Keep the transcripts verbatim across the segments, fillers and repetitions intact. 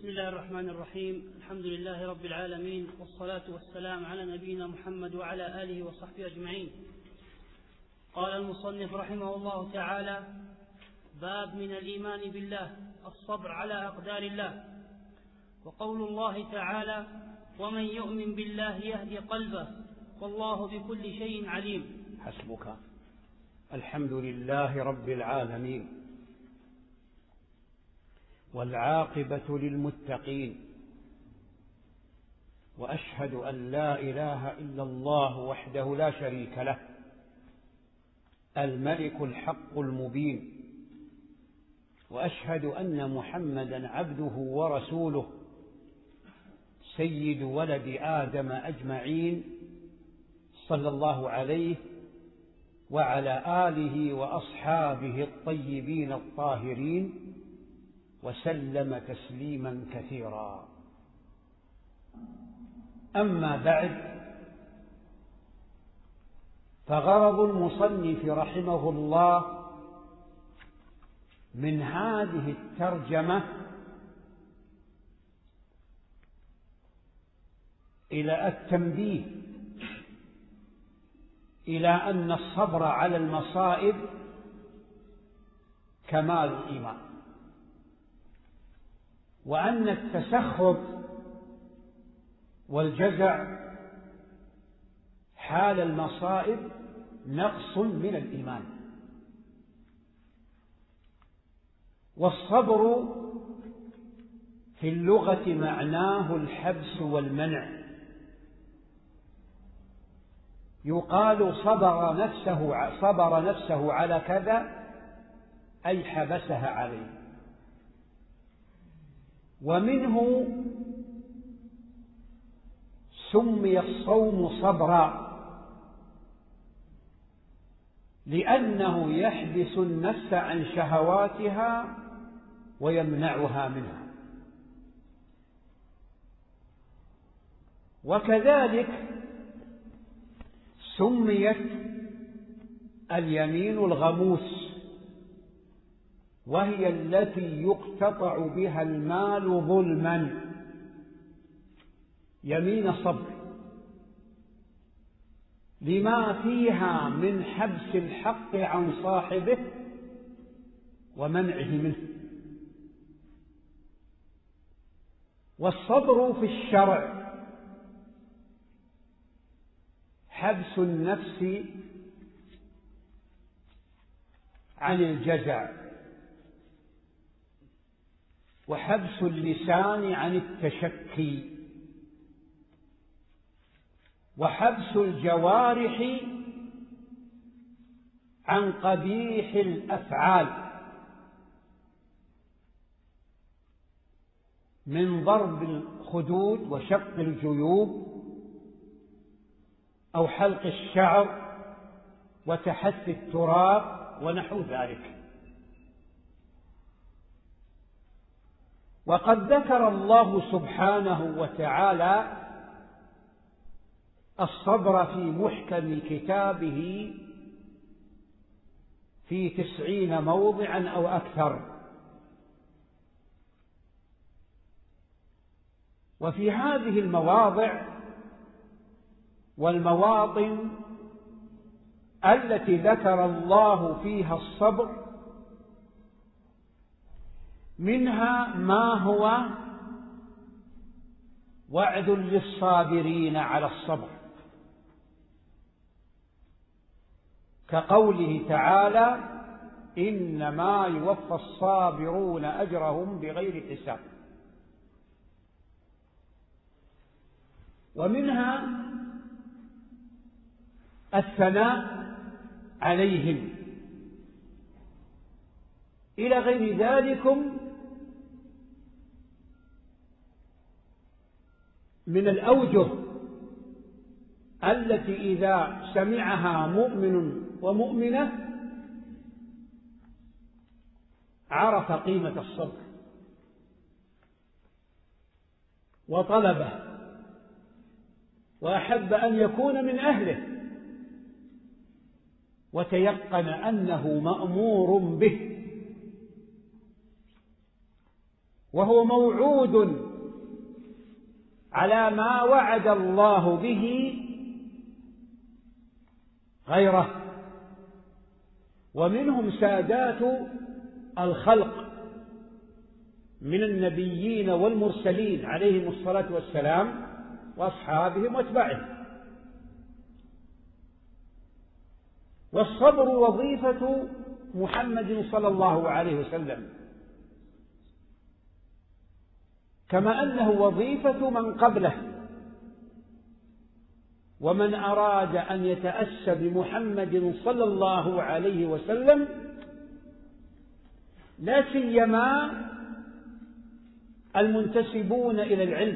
بسم الله الرحمن الرحيم. الحمد لله رب العالمين، والصلاة والسلام على نبينا محمد وعلى آله وصحبه أجمعين. قال المصنف رحمه الله تعالى: باب من الإيمان بالله الصبر على أقدار الله. وقول الله تعالى: ومن يؤمن بالله يهدي قلبه والله بكل شيء عليم. حسبك. الحمد لله رب العالمين، والعاقبة للمتقين، وأشهد أن لا إله إلا الله وحده لا شريك له، الملك الحق المبين، وأشهد أن محمدا عبده ورسوله سيد ولد آدم أجمعين، صلى الله عليه وعلى آله وأصحابه الطيبين الطاهرين، وسلم تسليما كثيرا. أما بعد، فغرض المصنف رحمه الله من هذه الترجمة إلى التنبيه إلى أن الصبر على المصائب كمال الإيمان، وأن التسخط والجزع حال المصائب نقص من الإيمان. والصبر في اللغة معناه الحبس والمنع. يقال صبر نفسه صبر نفسه على كذا، أي حبسها عليه. ومنه سمي الصوم صبرا، لأنه يحبس النفس عن شهواتها ويمنعها منها. وكذلك سميت اليمين الغموس، وهي التي يقتطع بها المال ظلما، يمين صبر، لما فيها من حبس الحق عن صاحبه ومنعه منه. والصبر في الشرع حبس النفس عن الجزع، وحبس اللسان عن التشكي، وحبس الجوارح عن قبيح الأفعال من ضرب الخدود وشق الجيوب أو حلق الشعر وتحث التراب ونحو ذلك. وقد ذكر الله سبحانه وتعالى الصبر في محكم كتابه في تسعين موضعا أو أكثر. وفي هذه المواضع والمواطن التي ذكر الله فيها الصبر منها ما هو وعد للصابرين على الصبر، كقوله تعالى: إنما يوفى الصابرون أجرهم بغير حساب. ومنها الثناء عليهم إلى غير ذلكم من الأوجه التي إذا سمعها مؤمن ومؤمنة عرف قيمة الصبر وطلبه وأحب أن يكون من أهله، وتيقن أنه مأمور به. وهو موعود على ما وعد الله به غيره. ومنهم سادات الخلق من النبيين والمرسلين عليهم الصلاة والسلام وأصحابهم وأتباعهم. والصبر وظيفة محمد صلى الله عليه وسلم، كما أنه وظيفة من قبله. ومن أراد أن يتأسى بمحمد صلى الله عليه وسلم، لا سيما المنتسبون إلى العلم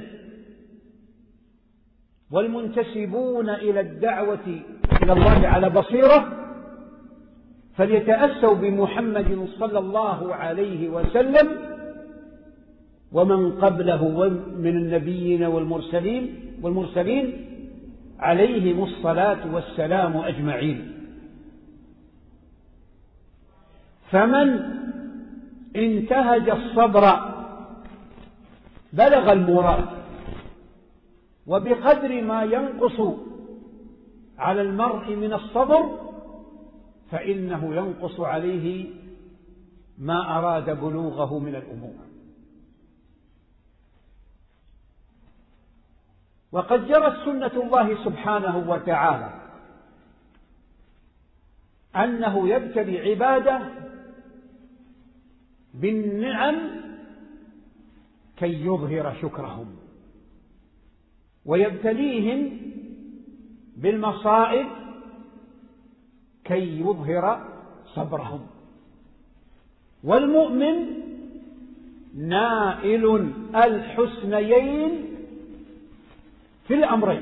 والمنتسبون إلى الدعوة إلى الله على بصيرة، فليتأسوا بمحمد صلى الله عليه وسلم ومن قبله من النبيين والمرسلين والمرسلين عليهم الصلاة والسلام أجمعين. فمن انتهج الصبر بلغ المراد، وبقدر ما ينقص على المرء من الصبر فإنه ينقص عليه ما أراد بلوغه من الأمور. وقد جرت سنة الله سبحانه وتعالى أنه يبتلي عباده بالنعم كي يظهر شكرهم، ويبتليهم بالمصائب كي يظهر صبرهم. والمؤمن نائل الحسنيين في الأمرين.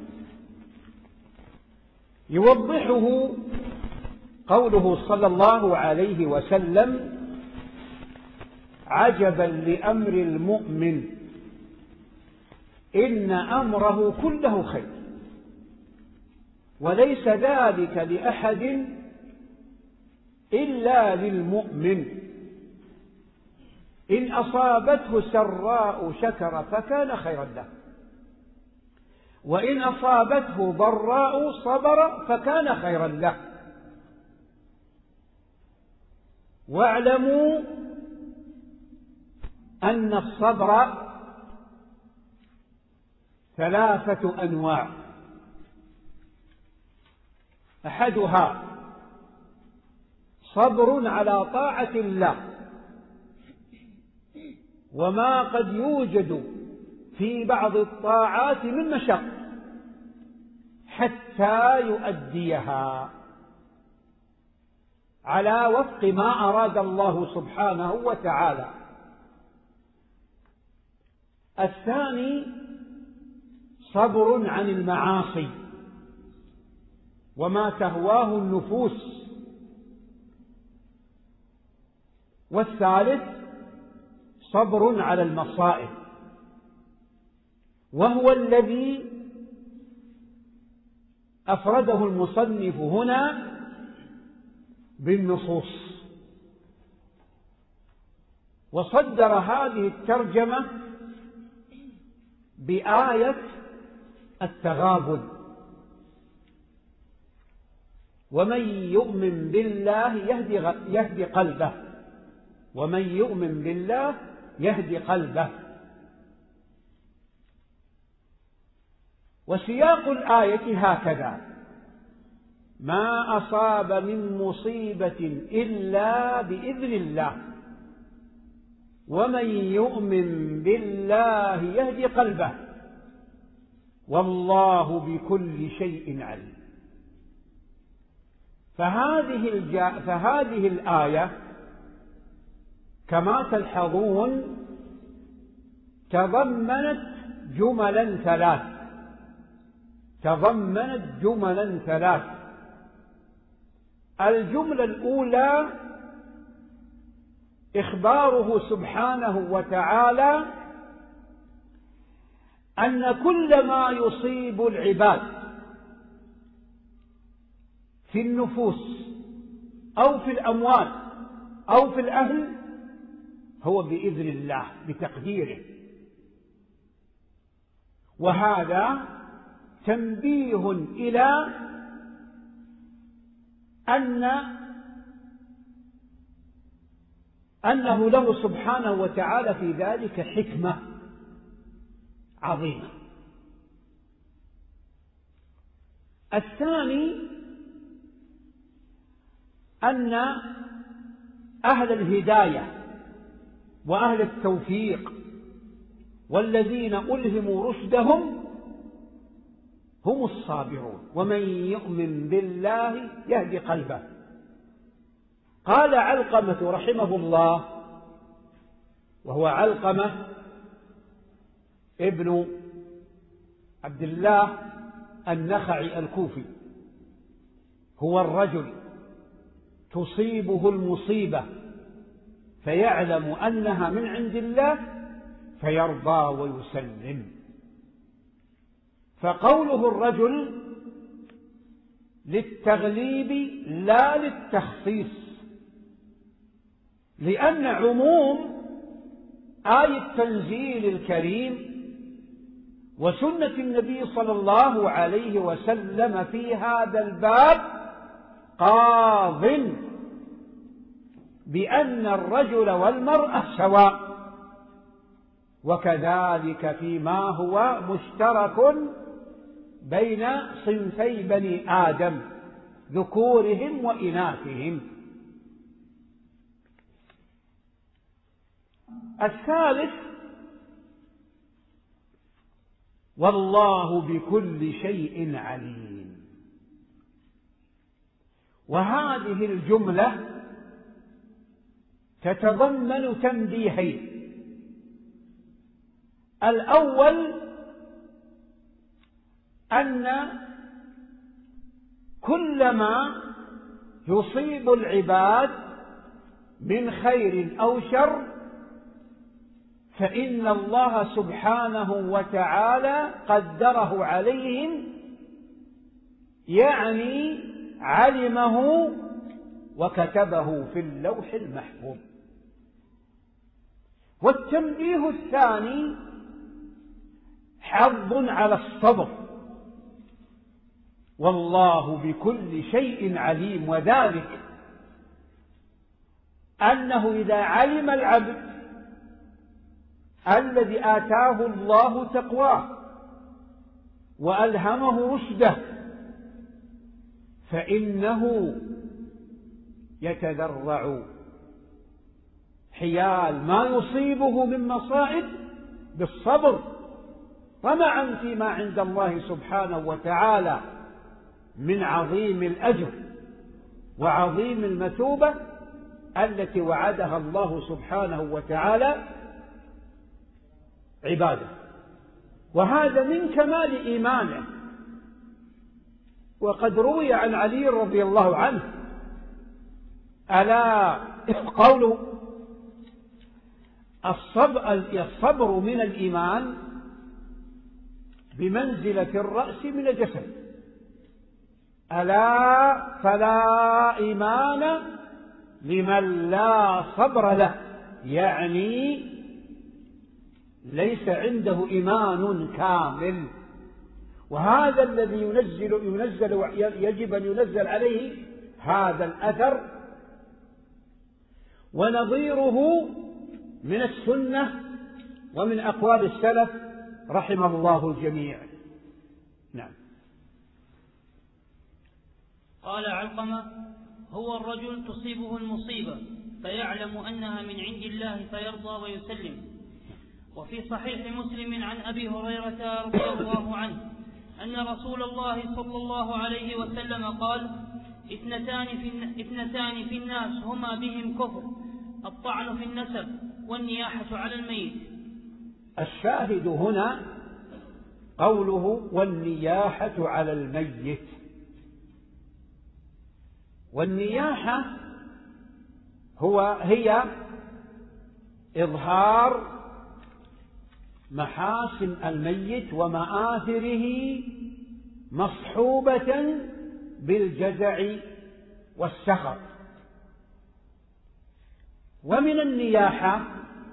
يوضحه قوله صلى الله عليه وسلم: عجبا لأمر المؤمن إن أمره كله خير، وليس ذلك لأحد إلا للمؤمن، إن أصابته سراء شكر فكان خيرا له، وإن أصابته ضراء صبر فكان خيرا له. واعلموا أن الصبر ثلاثة أنواع: أحدها صبر على طاعة الله وما قد يوجد في بعض الطاعات من مشق حتى يؤديها على وفق ما أراد الله سبحانه وتعالى. الثاني صبر عن المعاصي وما تهواه النفوس. والثالث صبر على المصائب، وهو الذي أفرده المصنف هنا بالنصوص، وصدر هذه الترجمة بآية التغابن: ومن يؤمن بالله يهدي يهدي قلبه، ومن يؤمن بالله يهدي قلبه. وسياق الآية هكذا: ما أصاب من مصيبة إلا بإذن الله، ومن يؤمن بالله يهدي قلبه، والله بكل شيء عليم. فهذه, الجا... فهذه الآية كما تلحظون تضمنت جملا ثلاث تضمنت جملا ثلاث الجملة الأولى إخباره سبحانه وتعالى أن كل ما يصيب العباد في النفوس أو في الأموال أو في الأهل هو بإذن الله بتقديره. وهذا تنبيه إلى أن أنه له سبحانه وتعالى في ذلك حكمة عظيمة. الثاني أن أهل الهداية وأهل التوفيق والذين ألهموا رشدهم هم الصابرون، ومن يؤمن بالله يهدي قلبه. قال علقمة رحمه الله، وهو علقمة ابن عبد الله النخعي الكوفي، هو الرجل تصيبه المصيبة فيعلم أنها من عند الله فيرضى ويسلم. فقوله الرجل للتغليب لا للتخصيص، لأن عموم آية التنزيل الكريم وسنة النبي صلى الله عليه وسلم في هذا الباب قاض بأن الرجل والمرأة سواء، وكذلك فيما هو مشترك بين صنفي بني آدم ذكورهم وإناثهم. الثالث والله بكل شيء عليم. وهذه الجملة تتضمن تنبيهين. الأول أن كلما يصيب العباد من خير أو شر فإن الله سبحانه وتعالى قدره عليهم، يعني علمه وكتبه في اللوح المحفوظ. والتنبيه الثاني حظ على الصبر، والله بكل شيء عليم، وذلك أنه إذا علم العبد الذي آتاه الله تقواه وألهمه رشده فإنه يتذرع حيال ما يصيبه من مصائب بالصبر طمعا فيما عند الله سبحانه وتعالى من عظيم الأجر وعظيم المثوبة التي وعدها الله سبحانه وتعالى عباده. وهذا من كمال إيمانه. وقد روي عن علي رضي الله عنه ألا قوله الصبر من الإيمان بمنزلة الرأس من الجسد، ألا فلا إيمان لمن لا صبر له، يعني ليس عنده إيمان كامل. وهذا الذي ينزل ينزل يجب أن ينزل عليه هذا الأثر، ونظيره من السنة ومن أقوال السلف رحم الله الجميع. نعم. قال علقمة: هو الرجل تصيبه المصيبة فيعلم أنها من عند الله فيرضى ويسلم. وفي صحيح مسلم عن أبي هريرة رضي الله عنه أن رسول الله صلى الله عليه وسلم قال: اثنتان في, اثنتان في الناس هما بهم كفر، الطعن في النسب والنياحة على الميت. الشاهد هنا قوله والنياحة على الميت. والنياحة هو هي إظهار محاسن الميت ومآثره مصحوبة بالجزع والسخط. ومن النياحة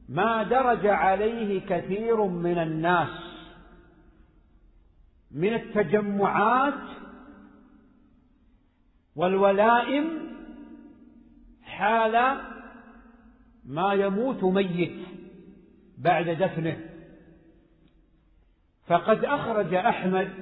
ما درج عليه كثير من الناس من التجمعات والولائم حال ما يموت ميت بعد دفنه. فقد أخرج أحمد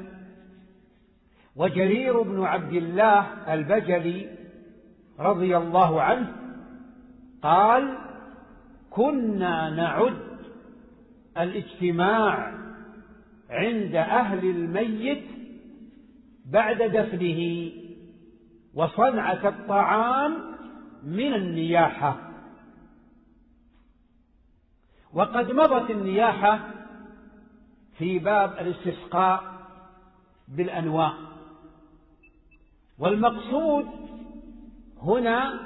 وجرير بن عبد الله البجلي رضي الله عنه قال: كنا نعد الاجتماع عند أهل الميت بعد دفنه وصنعة الطعام من النياحة. وقد مضت النياحة في باب الاستسقاء بالأنواع، والمقصود هنا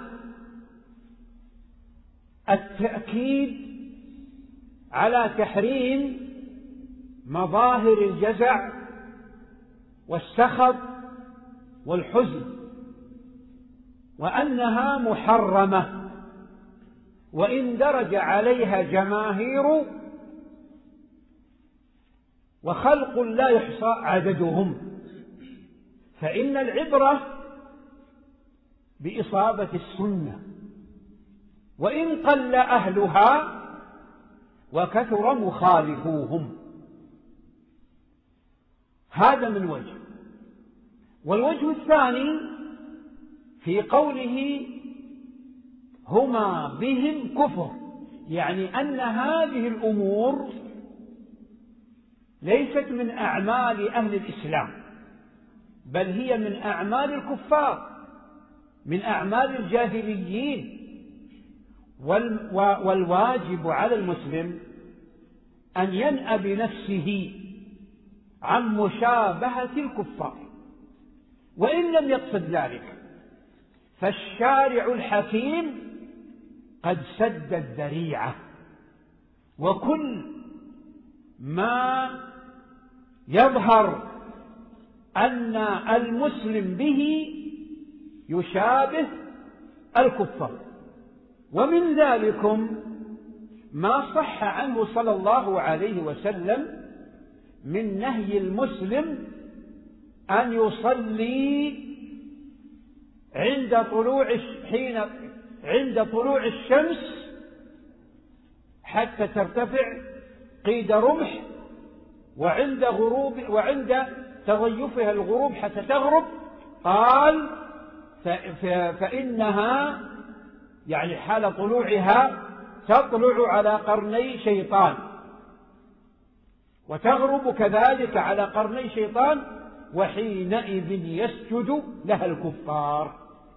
التأكيد على تحريم مظاهر الجزع والسخط والحزن، وأنها محرمة، وإن درج عليها جماهير وخلق لا يحصى عددهم، فإن العبرة بإصابة السنة، وإن قل أهلها وكثر مخالفوهم. هذا من وجه. والوجه الثاني في قوله هما بهم كفر، يعني أن هذه الأمور ليست من أعمال أهل الإسلام، بل هي من أعمال الكفار، من أعمال الجاهليين. والواجب على المسلم أن ينأى بنفسه عن مشابهة الكفار، وإن لم يقصد ذلك فالشارع الحكيم قد سد الذريعة، وكل ما يظهر أن المسلم به يشابه الكفار. ومن ذلكم ما صح عنه صلى الله عليه وسلم من نهي المسلم أن يصلي عند طلوع حين عند طلوع الشمس حتى ترتفع قيد رمح، وعند غروب وعند تضيفها الغروب حتى تغرب. قال: فإنها يعني حال طلوعها تطلع على قرني شيطان، وتغرب كذلك على قرني شيطان، وحينئذ يسجد لها الكفار.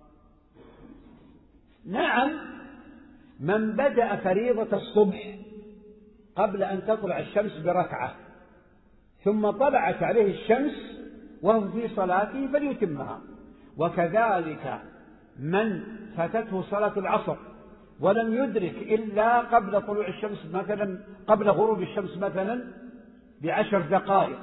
نعم، من بدأ فريضة الصبح قبل أن تطلع الشمس بركعة ثم طلعت عليه الشمس وهو في صلاته فليتمها، وكذلك من فاتته صلاة العصر ولم يدرك إلا قبل طلوع الشمس مثلا قبل غروب الشمس مثلا بعشر دقائق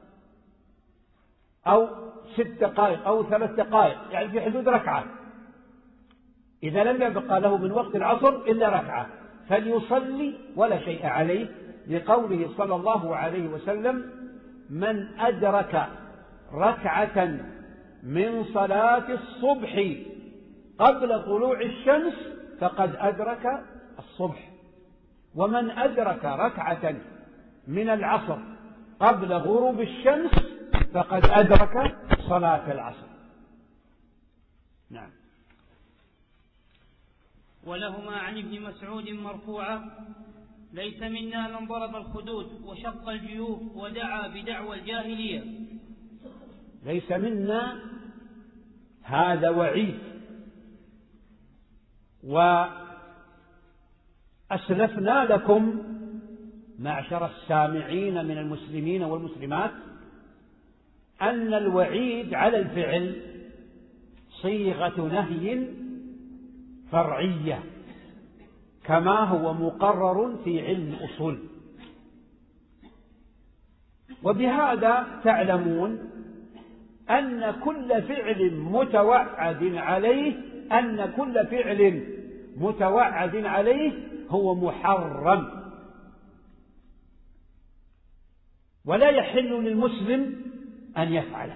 أو ست دقائق أو ثلاث دقائق، يعني في حدود ركعة، إذا لم يبقى له من وقت العصر إلا ركعة فليصلي ولا شيء عليه، لقوله صلى الله عليه وسلم: من أدرك ركعة من صلاة الصبح قبل طلوع الشمس فقد أدرك الصبح، ومن أدرك ركعة من العصر قبل غروب الشمس فقد أدرك صلاة العصر. نعم. ولهما عن ابن مسعود مرفوعا: ليس منا من ضرب الخدود وشق الجيوب ودعا بدعوى الجاهلية. ليس منا، هذا وعيد. وأسلفنا لكم معشر السامعين من المسلمين والمسلمات أن الوعيد على الفعل صيغة نهي فرعية كما هو مقرر في علم الأصول. وبهذا تعلمون أن كل فعل متوعد عليه أن كل فعل متوعد عليه هو محرم، ولا يحل للمسلم أن يفعله.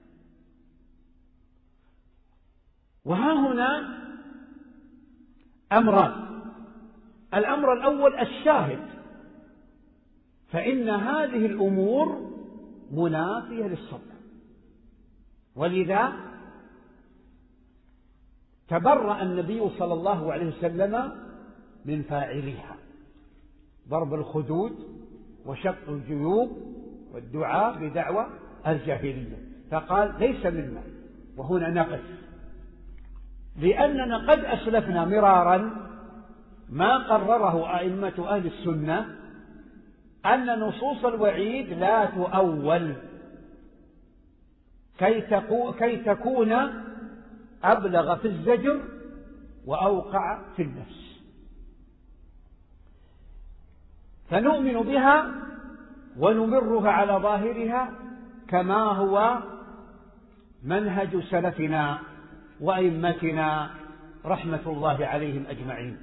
وها هنا أمران: الأمر الأول الشاهد، فإن هذه الأمور منافية للصدق، ولذا تبرأ النبي صلى الله عليه وسلم من فاعلها، ضرب الخدود وشق الجيوب والدعاء بدعوى الجاهلية، فقال ليس منا. وهنا نقف، لأننا قد أسلفنا مرارا ما قرره أئمة أهل السنة أن نصوص الوعيد لا تؤول كي, كي تكون أبلغ في الزجر وأوقع في النفس، فنؤمن بها ونمرها على ظاهرها كما هو منهج سلفنا وأئمتنا رحمة الله عليهم أجمعين.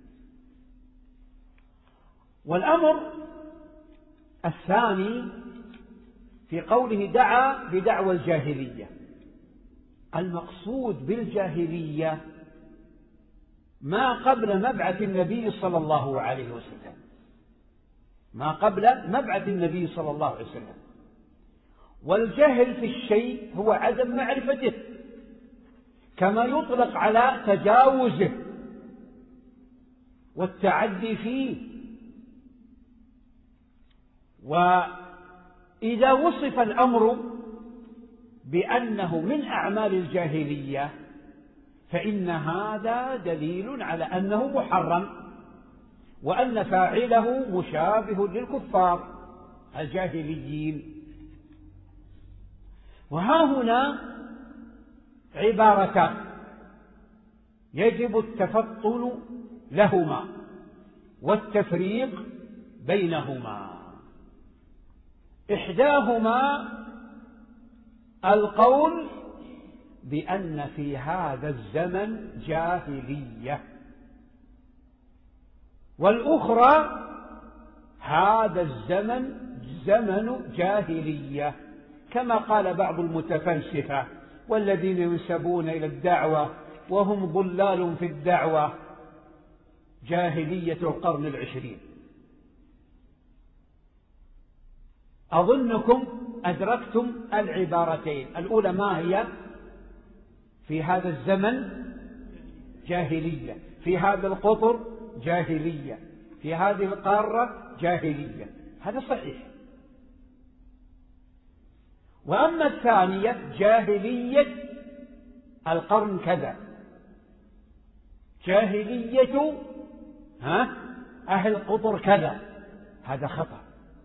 والأمر الثاني في قوله دعا بدعوى الجاهلية، المقصود بالجاهلية ما قبل مبعث النبي صلى الله عليه وسلم، ما قبل مبعث النبي صلى الله عليه وسلم. والجهل في الشيء هو عدم معرفته، كما يطلق على تجاوزه والتعدي فيه. وإذا وصف الأمر بأنه من أعمال الجاهلية فإن هذا دليل على أنه محرم، وأن فاعله مشابه للكفار الجاهليين. وها هنا عبارتان يجب التفطن لهما والتفريق بينهما. إحداهما القول بأن في هذا الزمن جاهلية، والأخرى هذا الزمن زمن جاهلية، كما قال بعض المتفلسفة والذين ينسبون إلى الدعوة وهم ضلال في الدعوة: جاهلية القرن العشرين. أظنكم أدركتم العبارتين. الأولى ما هي؟ في هذا الزمن جاهلية، في هذا القطر جاهلية، في هذه القارة جاهلية. هذا صحيح. وأما الثانية جاهلية القرن كذا، جاهلية ها أهل قطر كذا، هذا خطأ.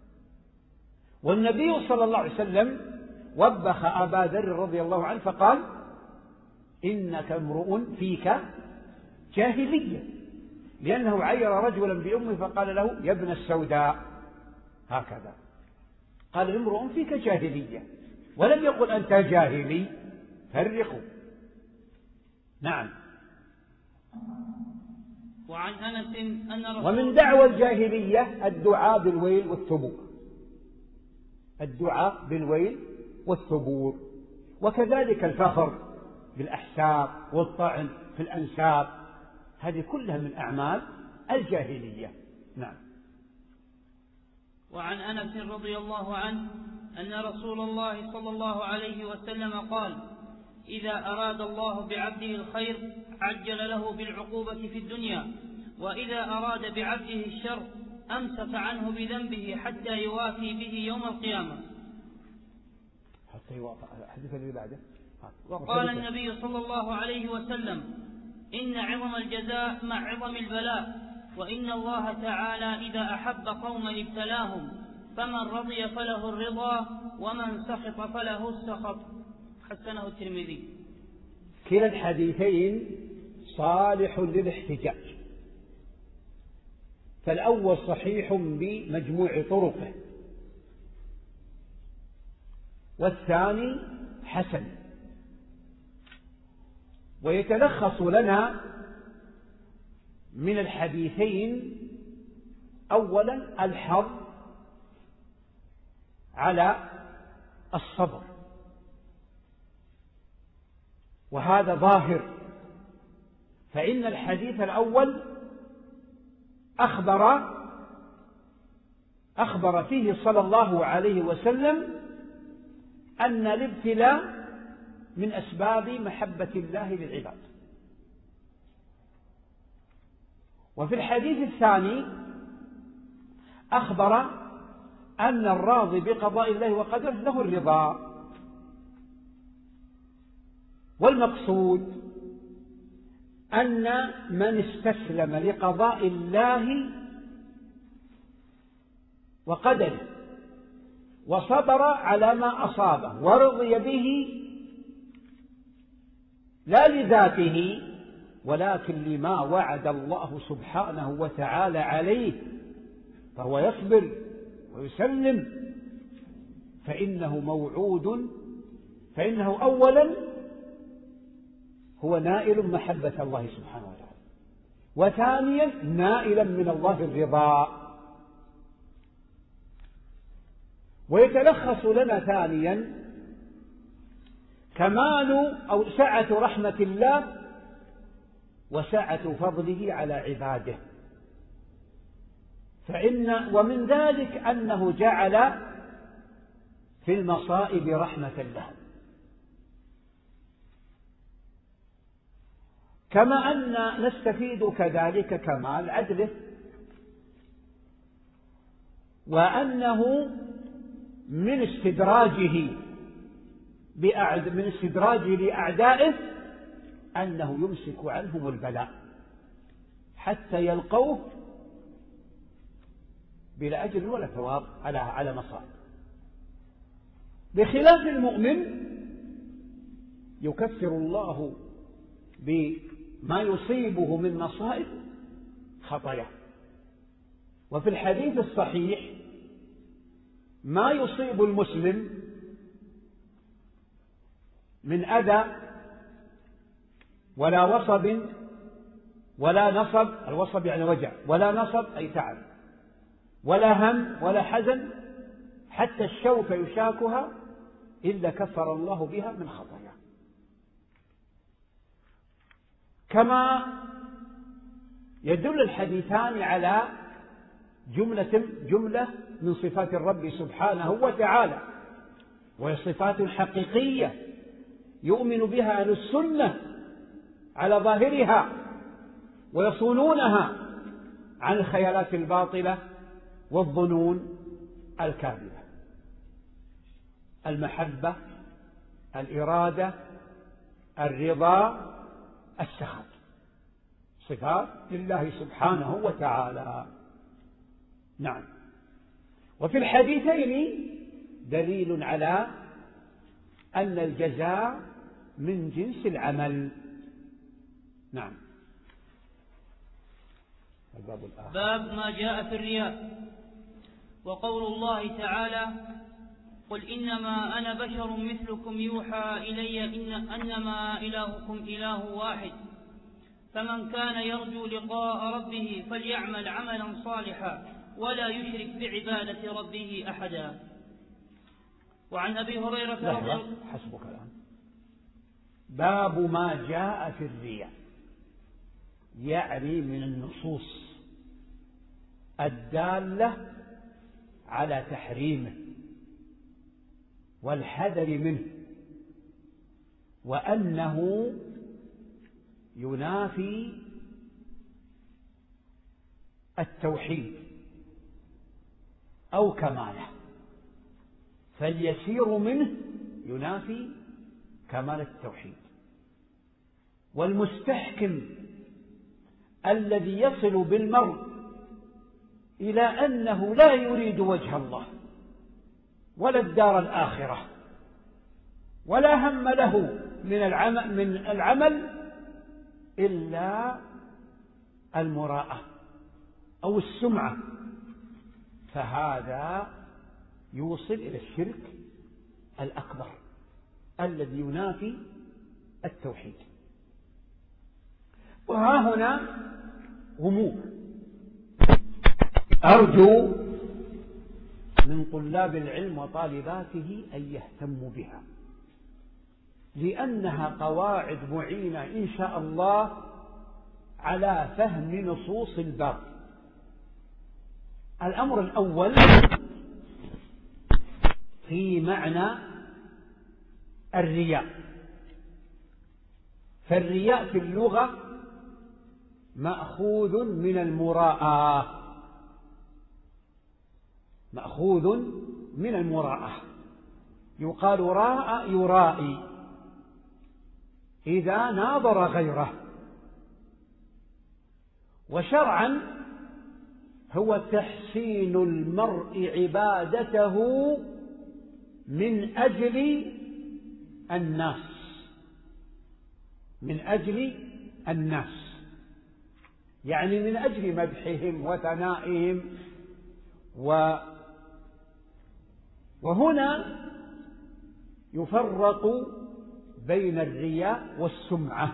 والنبي صلى الله عليه وسلم وبخ أبا ذر رضي الله عنه فقال: إنك امرؤ فيك جاهلية، لأنه عير رجلا بأمه فقال له: يا ابن السوداء، هكذا قال: امرؤ فيك جاهلية، ولم يقل أنت جاهلي. فرقوا. نعم. وعن أنس أن رسول ومن دعوى الجاهلية الدعاء بالويل والثبور، الدعاء بالويل والثبور، وكذلك الفخر بالأحساب والطعن في الأنساب، هذه كلها من أعمال الجاهلية. نعم. وعن أنس رضي الله عنه أن رسول الله صلى الله عليه وسلم قال: إذا أراد الله بعبده الخير عجل له بالعقوبة في الدنيا، وإذا أراد بعبده الشر أمسك عنه بذنبه حتى يوافي به يوم القيامة. حتى يوافي. الحديث الذي بعده. قال النبي صلى الله عليه وسلم: إن عظم الجزاء مع عظم البلاء، وإن الله تعالى إذا أحب قوما ابتلاهم، فمن رضي فله الرضا ومن سخط فله السخط. حسنه الترمذي. كلا الحديثين صالح للاحتجاج، فالأول صحيح بمجموع طرقه، والثاني حسن. ويتلخص لنا من الحديثين أولا الحظ على الصبر، وهذا ظاهر، فإن الحديث الأول أخبر أخبر فيه صلى الله عليه وسلم أن الابتلاء من أسباب محبة الله للعباد. وفي الحديث الثاني أخبر أن الراضي بقضاء الله وقدره له الرضا. والمقصود أن من استسلم لقضاء الله وقدره وصبر على ما أصابه ورضي به لا لذاته ولكن لما وعد الله سبحانه وتعالى عليه، فهو يصبر ويسلم، فإنه موعود، فإنه أولا هو نائل محبة الله سبحانه وتعالى، وثانيا نائلا من الله الرضا. ويتلخص لنا ثانيا كمال أو سعة رحمة الله وسعة فضله على عباده، فإن ومن ذلك أنه جعل في المصائب رحمة له، كما أن نستفيد كذلك كمال عدله، وأنه من استدراجه من استدراجه لأعدائه أنه يمسك عنهم البلاء حتى يلقوه بلا أجر ولا ثواب على على مصائب، بخلاف المؤمن يكفر الله بما يصيبه من مصائب خطاياه. وفي الحديث الصحيح ما يصيب المسلم من أذى ولا وصب ولا نصب، الوصب يعني وجع، ولا نصب أي تعب، ولا هم ولا حزن، حتى الشوكة يشاكها إلا كفر الله بها من خطاياه. كما يدل الحديثان على جملة جملة من صفات الرب سبحانه وتعالى، وهي صفات حقيقية يؤمن بها أهل السنة على ظاهرها ويصونونها عن الخيالات الباطلة والظنون الكاذبة: المحبة، الإرادة، الرضا، السخط، صفات لله سبحانه وتعالى. نعم. وفي الحديثين دليل على أن الجزاء من جنس العمل. نعم. الباب الآخر باب ما جاء في الرياء. وقول الله تعالى: قل إنما أنا بشر مثلكم يوحى إلي إن أنما إلهكم إله واحد فمن كان يرجو لقاء ربه فليعمل عملا صالحا ولا يشرك بعبادة ربه أحدا. وعن أبي هريرة رضي الله حسبك الآن. باب ما جاء في الرياء، يعني من النصوص الدالة على تحريمه والحذر منه، وأنه ينافي التوحيد أو كماله، فاليسير منه ينافي كمال التوحيد، والمستحكم الذي يصل بالمرء إلى أنه لا يريد وجه الله ولا الدار الآخرة ولا هم له من العمل, من العمل إلا المراءة أو السمعة، فهذا يوصل إلى الشرك الأكبر الذي ينافي التوحيد. وها هنا أمور أرجو من طلاب العلم وطالباته أن يهتموا بها، لأنها قواعد معينة إن شاء الله على فهم نصوص الباب. الأمر الأول في معنى الرياء. فالرياء في اللغة مأخوذ من المراءة، مأخوذ من المراءة. يقال راء يرائي إذا ناظر غيره. وشرعا هو تحسين المرء عبادته من أجل الناس، من أجل الناس، يعني من أجل مدحهم وثنائهم. و وهنا يفرق بين الرياء والسمعة.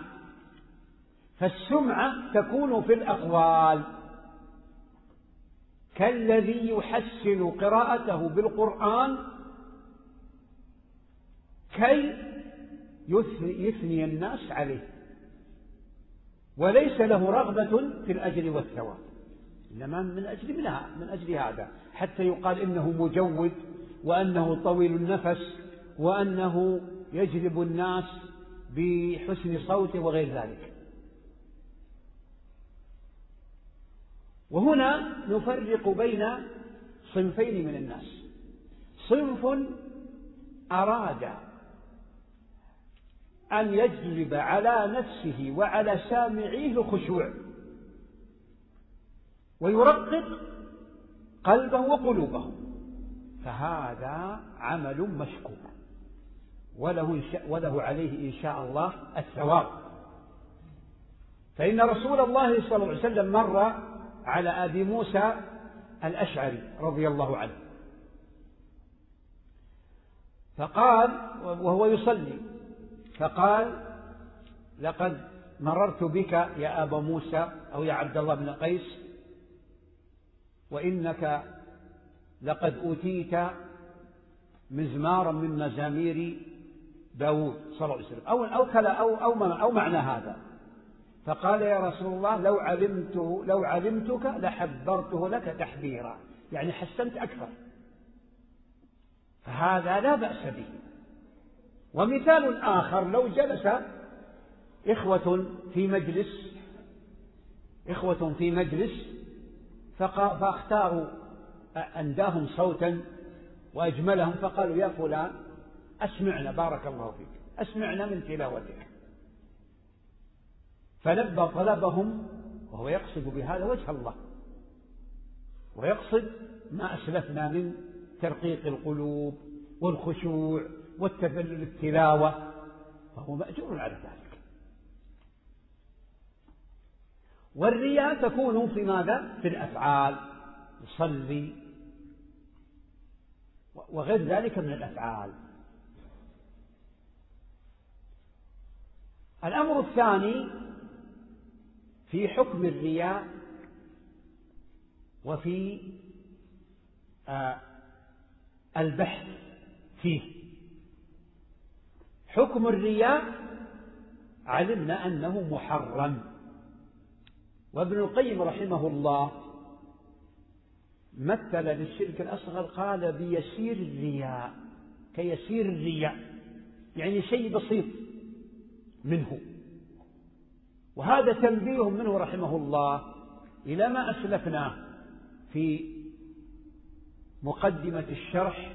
فالسمعة تكون في الأقوال، كالذي يحسن قراءته بالقرآن كي يثني الناس عليه، وليس له رغبة في الأجر والثواب، إنما من أجل منها من أجل هذا، حتى يقال إنه مجود، وأنه طويل النفس، وأنه يجذب الناس بحسن صوته وغير ذلك. وهنا نفرق بين صنفين من الناس: صنف أراد أن يجلب على نفسه وعلى سامعيه الخشوع ويرقق قلبه وقلوبه، فهذا عمل مشكور وله, وله عليه إن شاء الله الثواب. فإن رسول الله صلى الله عليه وسلم مر على أبي موسى الأشعري رضي الله عنه، فقال وهو يصلي، فقال: لقد مررت بك يا أبا موسى أو يا عبد الله بن قيس، وإنك لقد أوتيت مزمارا من مزامير داود صلى الله عليه وسلم، أو أو أو أو, أو معنى هذا. فقال: يا رسول الله لو علمته لو علمتك لحبرته لك تحبيرا، يعني حسنت أكثر، فهذا لا بأس به. ومثال آخر: لو جلس إخوة في مجلس إخوة في مجلس فاختاروا أنداهم صوتا وأجملهم، فقالوا: يا فلان أسمعنا بارك الله فيك، أسمعنا من تلاوتك. فلبى طلبهم وهو يقصد بهذا وجه الله، ويقصد ما أسلفنا من ترقيق القلوب والخشوع والتذلل للتلاوة، فهو مأجور على ذلك. والرياء تكون في ماذا؟ في الأفعال، يصلي وغير ذلك من الأفعال. الأمر الثاني في حكم الرياء وفي آه البحث فيه. حكم الرياء علمنا أنه محرم، وابن القيم رحمه الله مثل للشرك الأصغر، قال: بيسير الرياء، كيسير الرياء، يعني شيء بسيط منه. وهذا تنبيه منه رحمه الله إلى ما أسلفناه في مقدمة الشرح،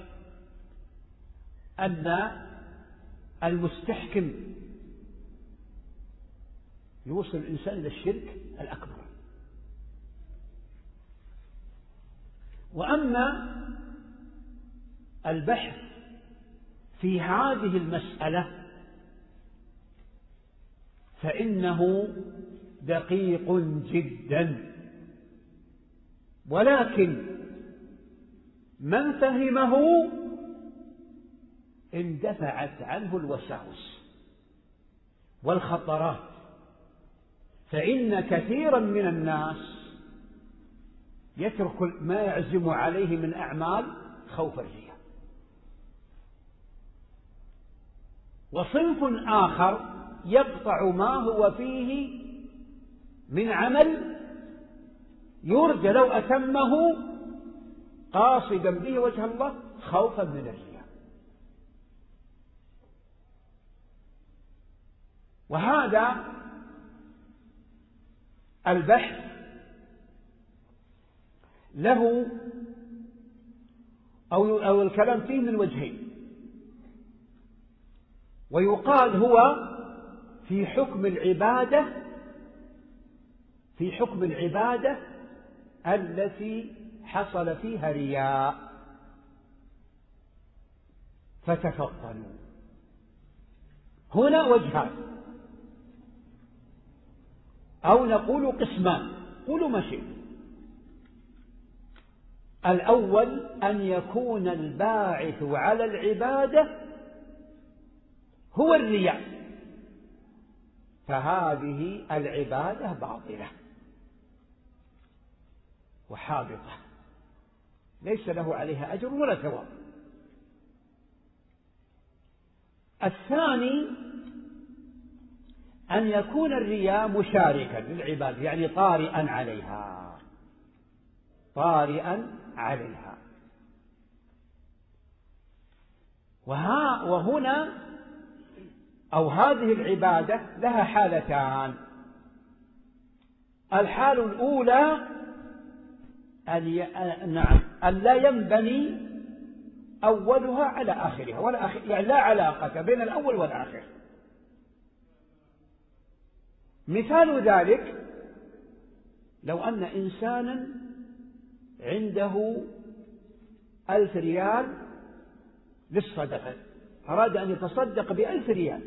أن المستحكم يوصل الإنسان إلى الشرك الأكبر. وأما البحث في هذه المسألة فإنه دقيق جدا، ولكن من فهمه اندفعت عنه الوساوس والخطرات، فإن كثيرا من الناس يترك ما يعزم عليه من أعمال خوف الرياء. وصنف آخر يقطع ما هو فيه من عمل يرجى لو أتمه قاصدا به وجه الله خوفا من الرياء. وهذا البحث له أو أو الكلام فيه من وجهين، ويقال هو في حكم العبادة في حكم العبادة التي حصل فيها رياء فتفطنوا. هنا وجهان، أو نقول قسمان، قولوا ما شئت. الأول أن يكون الباعث على العبادة هو الرياء، فهذه العبادة باطلة وحابطة ليس له عليها أجر ولا ثواب. الثاني أن يكون الرياء مشاركا للعبادة، يعني طارئا عليها طارئا عليها وها وهنا أو هذه العبادة لها حالتان. الحال الأولى أن ي... نعم أن لا ينبني أولها على آخرها ولا آخر، يعني لا علاقة بين الأول والآخر. مثال ذلك لو أن إنسانا عنده ألف ريال للصدقة، أراد أن يتصدق بألف ريال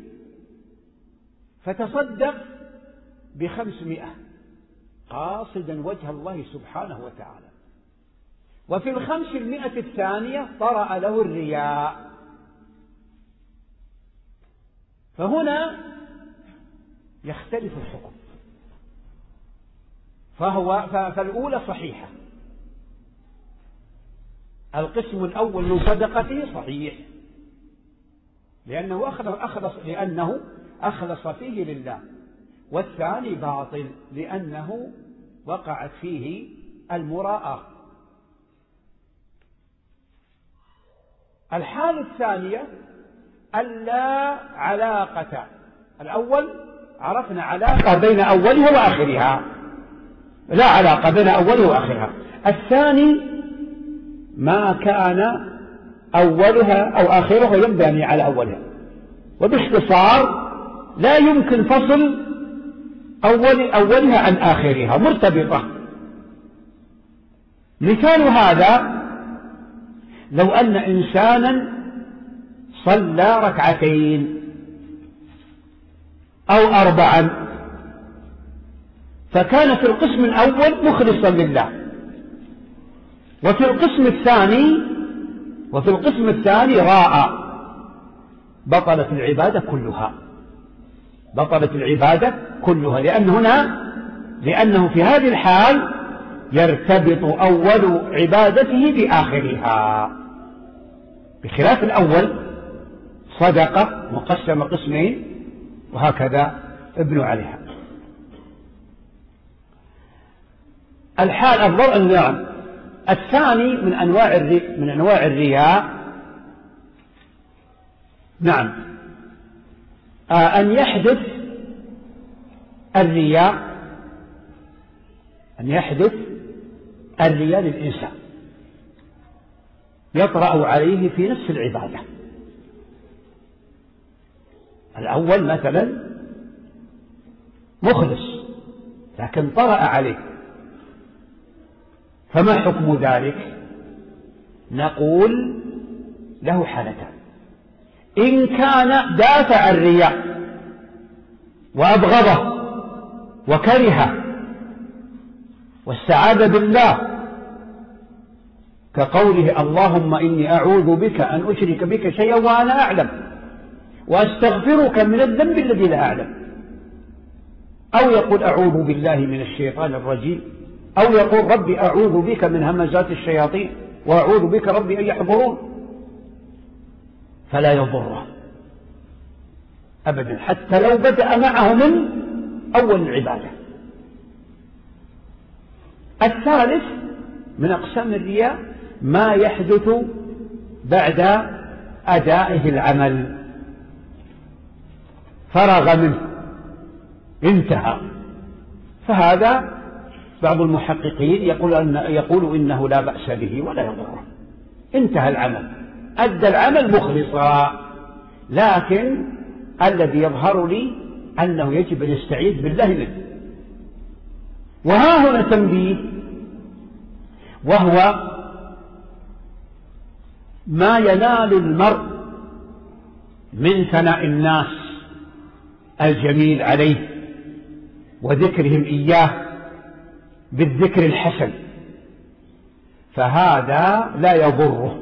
فتصدق بخمسمائة قاصدا وجه الله سبحانه وتعالى، وفي الخمسمائة الثانية طرأ له الرياء، فهنا يختلف الحكم. فهو فالأولى صحيحة، القسم الأول من صدقته صحيح لأنه أخلص لأنه أخلص فيه لله، والثاني باطل لأنه وقعت فيه المراءة. الحالة الثانية ألا علاقة، الأول عرفنا علاقة بين أولها وآخرها، لا علاقة بين أولها وآخرها. الثاني ما كان أولها أو آخرها ينبني على أولها، وباختصار لا يمكن فصل أول أولها عن آخرها، مرتبطة. مثال هذا لو أن إنسانا صلى ركعتين أو أربعا فكان في القسم الأول مخلصا لله، وفي القسم الثاني وفي القسم الثاني راء، بطلت العبادة كلها بطلت العبادة كلها لأن هنا لأنه في هذه الحال يرتبط أول عبادته بآخرها، بخلاف الأول صدقة مقسمة قسمين وهكذا ابنوا عليها. الحال الضوء نعم. الثاني من أنواع من أنواع الرياء نعم آه أن يحدث الرياء أن يحدث الرياء للإنسان يطرأ عليه في نفس العبادة. الأول مثلا مخلص لكن طرأ عليه، فما حكم ذلك؟ نقول له حالتان. إن كان دافع الرياء وأبغضه وكرهه واستعاذ بالله كقوله اللهم إني أعوذ بك أن أشرك بك شيئا وأنا أعلم وأستغفرك من الذنب الذي لا أعلم، أو يقول أعوذ بالله من الشيطان الرجيم، أو يقول ربي أعوذ بك من همزات الشياطين وأعوذ بك ربي أن يحضرون، فلا يضره أبدا حتى لو بدأ معه من أول العبادة. الثالث من أقسام الرياء ما يحدث بعد أدائه العمل، فرغ منه انتهى، فهذا بعض المحققين يقول, أن يقول إنه لا بأس به ولا يضره، انتهى العمل، أدى العمل مخلصا. لكن الذي يظهر لي أنه يجب أن يستعيذ بالله منه. وها هنا تنبيه، وهو ما ينال المرء من ثناء الناس الجميل عليه وذكرهم إياه بالذكر الحسن، فهذا لا يضره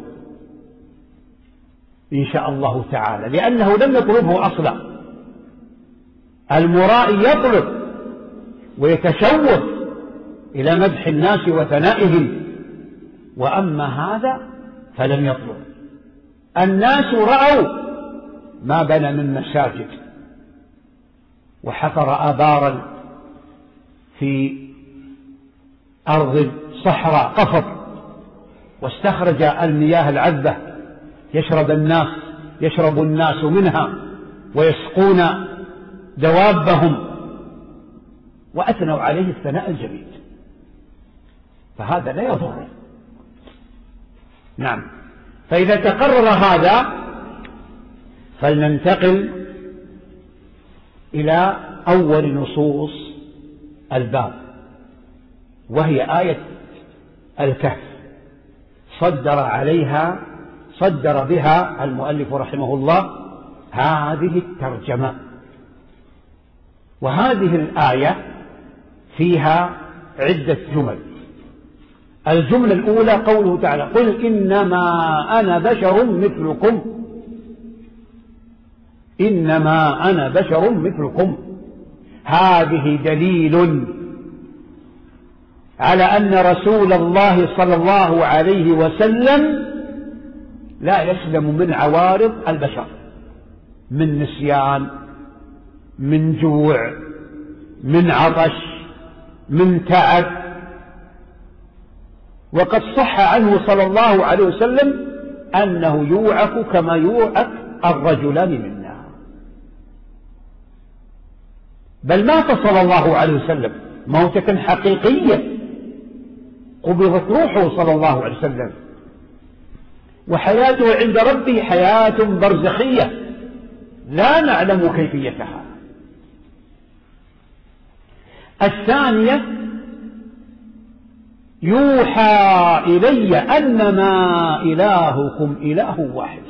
إن شاء الله تعالى، لأنه لم يطلبه أصلا. المرائي يطلب ويتشوف إلى مدح الناس وثنائهم، وأما هذا فلم يطلب. الناس رأوا ما بنى من مساجد وحفر آبارا في أرض صحراء قفر واستخرج المياه العذبة يشرب الناس يشرب الناس منها ويسقون دوابهم، وأثنوا عليه الثناء الجميل، فهذا لا يضر. نعم. فإذا تقرر هذا فلننتقل إلى أول نصوص الباب، وهي آية الكهف. صدر عليها صدر بها المؤلف رحمه الله هذه الترجمة. وهذه الآية فيها عدة جمل. الجملة الأولى قوله تعالى: قل إنما أنا بشر مثلكم، إنما أنا بشر مثلكم. هذه دليل على أن رسول الله صلى الله عليه وسلم لا يسلم من عوارض البشر، من نسيان، من جوع، من عطش، من تعب. وقد صح عنه صلى الله عليه وسلم أنه يوعك كما يوعك الرجلان منا، بل مات صلى الله عليه وسلم موتة حقيقية، قبضت روحه صلى الله عليه وسلم، وحياته عند ربه حياة برزخية لا نعلم كيفيتها. الثانية: يوحى إلي أنما إلهكم إله واحد.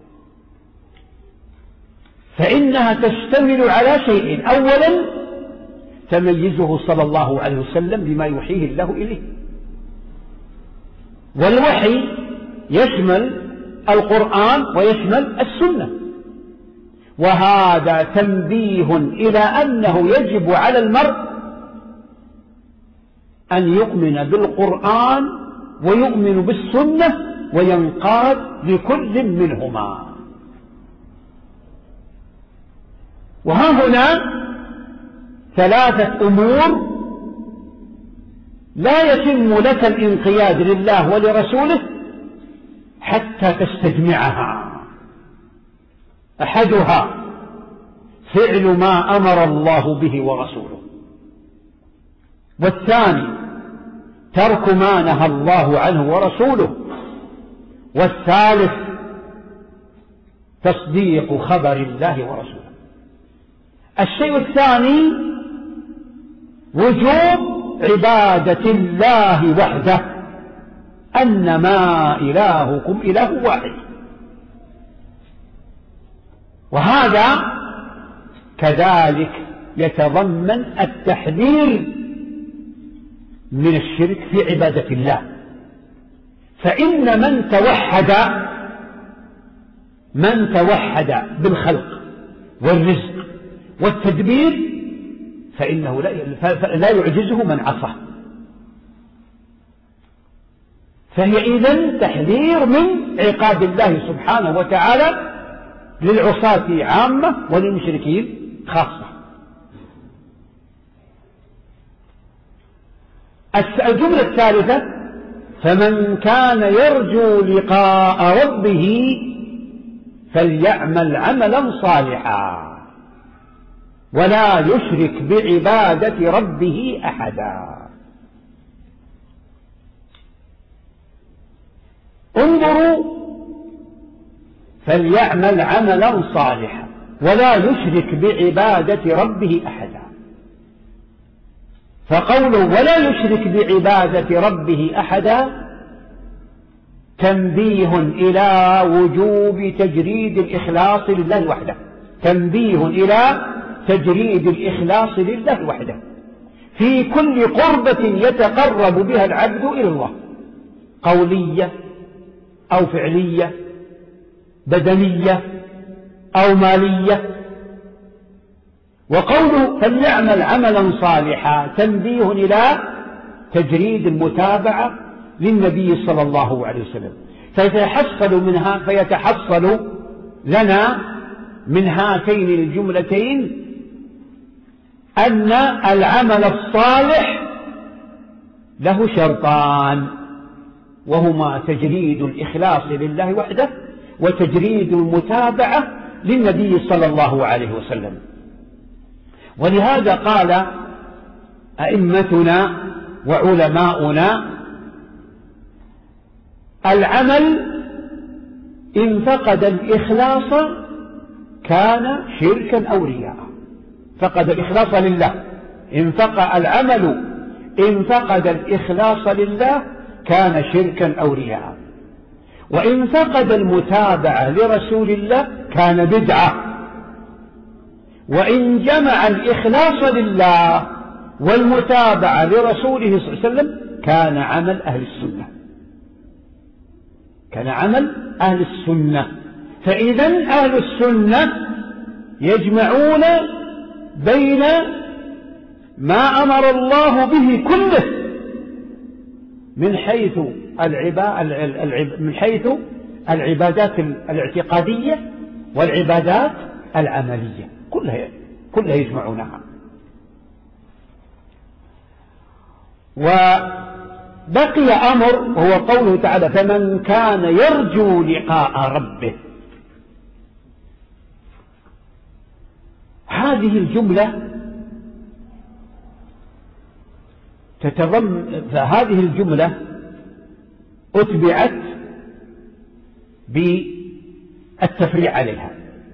فإنها تشتمل على شيء: أولا تميزه صلى الله عليه وسلم بما يوحيه الله إليه، والوحي يشمل القرآن ويشمل السنة، وهذا تنبيه إلى أنه يجب على المرء أن يؤمن بالقرآن ويؤمن بالسنة وينقاد لكل منهما. وها هنا ثلاثة أمور لا يتم لك الانقياد لله ولرسوله حتى تستجمعها. أحدها فعل ما أمر الله به ورسوله، والثاني ترك ما نهى الله عنه ورسوله، والثالث تصديق خبر الله ورسوله. الشيء الثاني وجوب عبادة الله وحده، أنما إلهكم إله واحد. وهذا كذلك يتضمن التحذير من الشرك في عبادة الله. فإن من توحد من توحد بالخلق والرزق والتدبير فإنه لا يعجزه من عصى. فهي إذن تحذير من عقاب الله سبحانه وتعالى للعصاة عامة وللمشركين خاصة. الجملة الثالثة: فمن كان يرجو لقاء ربه فليعمل عملا صالحا ولا يشرك بعبادة ربه أحدا. انظروا: فليعمل عملا صالحا ولا يشرك بعبادة ربه أحدا. فقوله ولا يشرك بعبادة ربه أحدا تنبيه إلى وجوب تجريد الإخلاص لله وحده، تنبيه إلى تجريد الإخلاص لله وحده في كل قربة يتقرب بها العبد إلى الله، قولية أو فعلية، بدنية أو مالية. وقوله فليعمل عملا صالحا تنبيه إلى تجريد المتابعة للنبي صلى الله عليه وسلم. فيتحصل منها فيتحصل لنا من هاتين الجملتين أن العمل الصالح له شرطان، وهما تجريد الإخلاص لله وحده وتجريد المتابعة للنبي صلى الله عليه وسلم. ولهذا قال أئمتنا وعلماؤنا: العمل إن فقد الإخلاص كان شركا أو رياء. فقد الإخلاص لله، إن فقد العمل إن فقد الإخلاص لله كان شركا أو رياء. وإن فقد المتابعة لرسول الله كان بدعة. وإن جمع الإخلاص لله والمتابعة لرسوله صلى الله عليه وسلم كان عمل أهل السنة، كان عمل أهل السنة. فإذن أهل السنة يجمعون بين ما أمر الله به كله من حيث العبا... من حيث العبادات الاعتقادية والعبادات العملية، كلها كلها يجمعونها. وبقي أمر وهو قوله تعالى: فمن كان يرجو لقاء ربه. هذه الجملة تتضمن فهذه الجملة أتبعت بالتفريع عليها،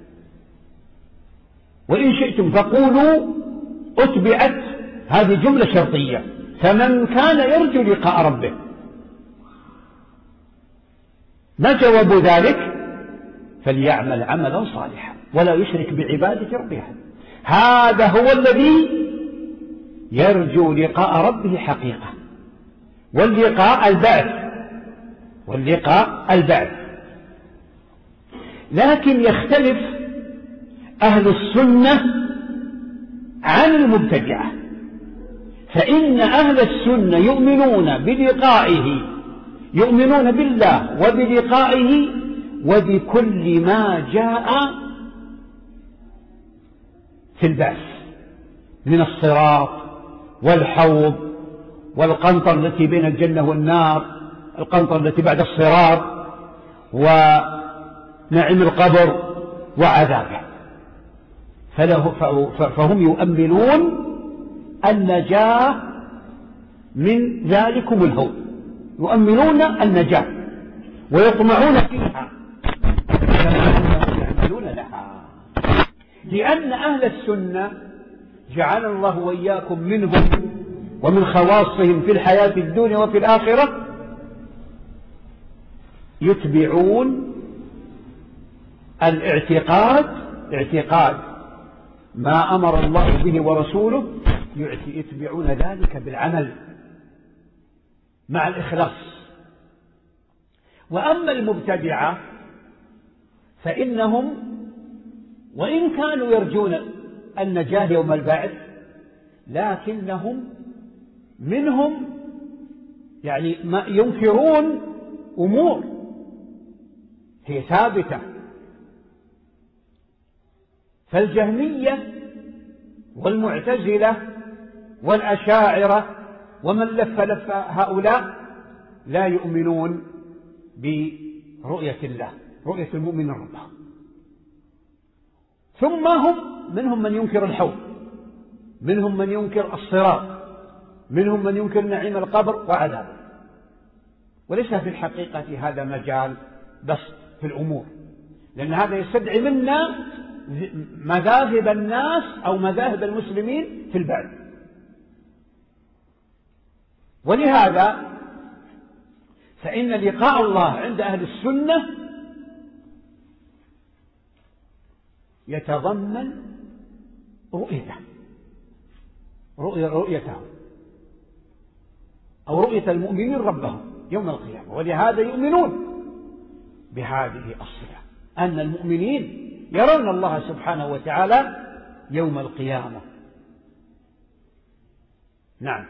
وإن شئتم فقولوا أتبعت هذه جملة شرطية: فمن كان يرجو لقاء ربه. ما جواب ذلك؟ فليعمل عملا صالحا ولا يشرك بعبادة ربه. هذا هو الذي يرجو لقاء ربه حقيقة، واللقاء البعث واللقاء البعث. لكن يختلف أهل السنة عن المبتدعة، فإن أهل السنة يؤمنون بلقائه، يؤمنون بالله وبلقائه وبكل ما جاء في البعث من الصراط والحوض والقنطرة التي بين الجنة والنار، القنطرة التي بعد الصراط، ونعيم القبر وعذابه. فهم يؤمنون النجاة من ذلكم الهول، يؤمنون النجاة ويطمعون فيها يعملون لها، لأن أهل السنة جعل الله وإياكم منهم ومن خواصهم في الحياة الدنيا وفي الآخرة يتبعون الاعتقاد اعتقاد ما أمر الله به ورسوله، يتبعون ذلك بالعمل مع الإخلاص. وأما المبتدعة فإنهم وإن كانوا يرجون النجاة يوم البعث لكنهم منهم يعني ما ينكرون أمور هي ثابتة. فالجهمية والمعتزلة والأشاعرة ومن لف لف هؤلاء لا يؤمنون برؤية الله، رؤية المؤمن ربه. ثم هم منهم من ينكر الحوض، منهم من ينكر الصراط، منهم من ينكر نعيم القبر وعذابه. وليس في الحقيقة هذا مجال بسط في الأمور، لأن هذا يستدعي منا مذاهب الناس أو مذاهب المسلمين في البعد. ولهذا فإن لقاء الله عند أهل السنة يتضمن رؤيته رؤية رؤيته أو رؤية المؤمنين ربهم يوم القيامة. ولهذا يؤمنون بهذه الصفة أن المؤمنين يرون الله سبحانه وتعالى يوم القيامة. نعم.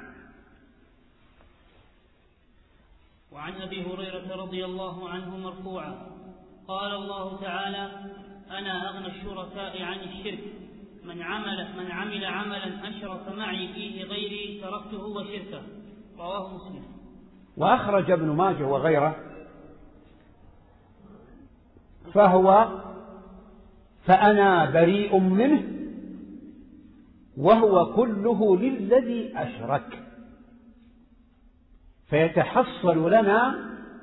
وعن أبي هريرة رضي الله عنه مرفوعا قال الله تعالى: أنا أغنى الشركاء عن الشرك، من عمل من عمل عملا أشرك معي فيه غيري تركته وشركه. رواه مسلم. وأخرج ابن ماجه وغيره فهو فأنا بريء منه وهو كله للذي أشرك. فيتحصل لنا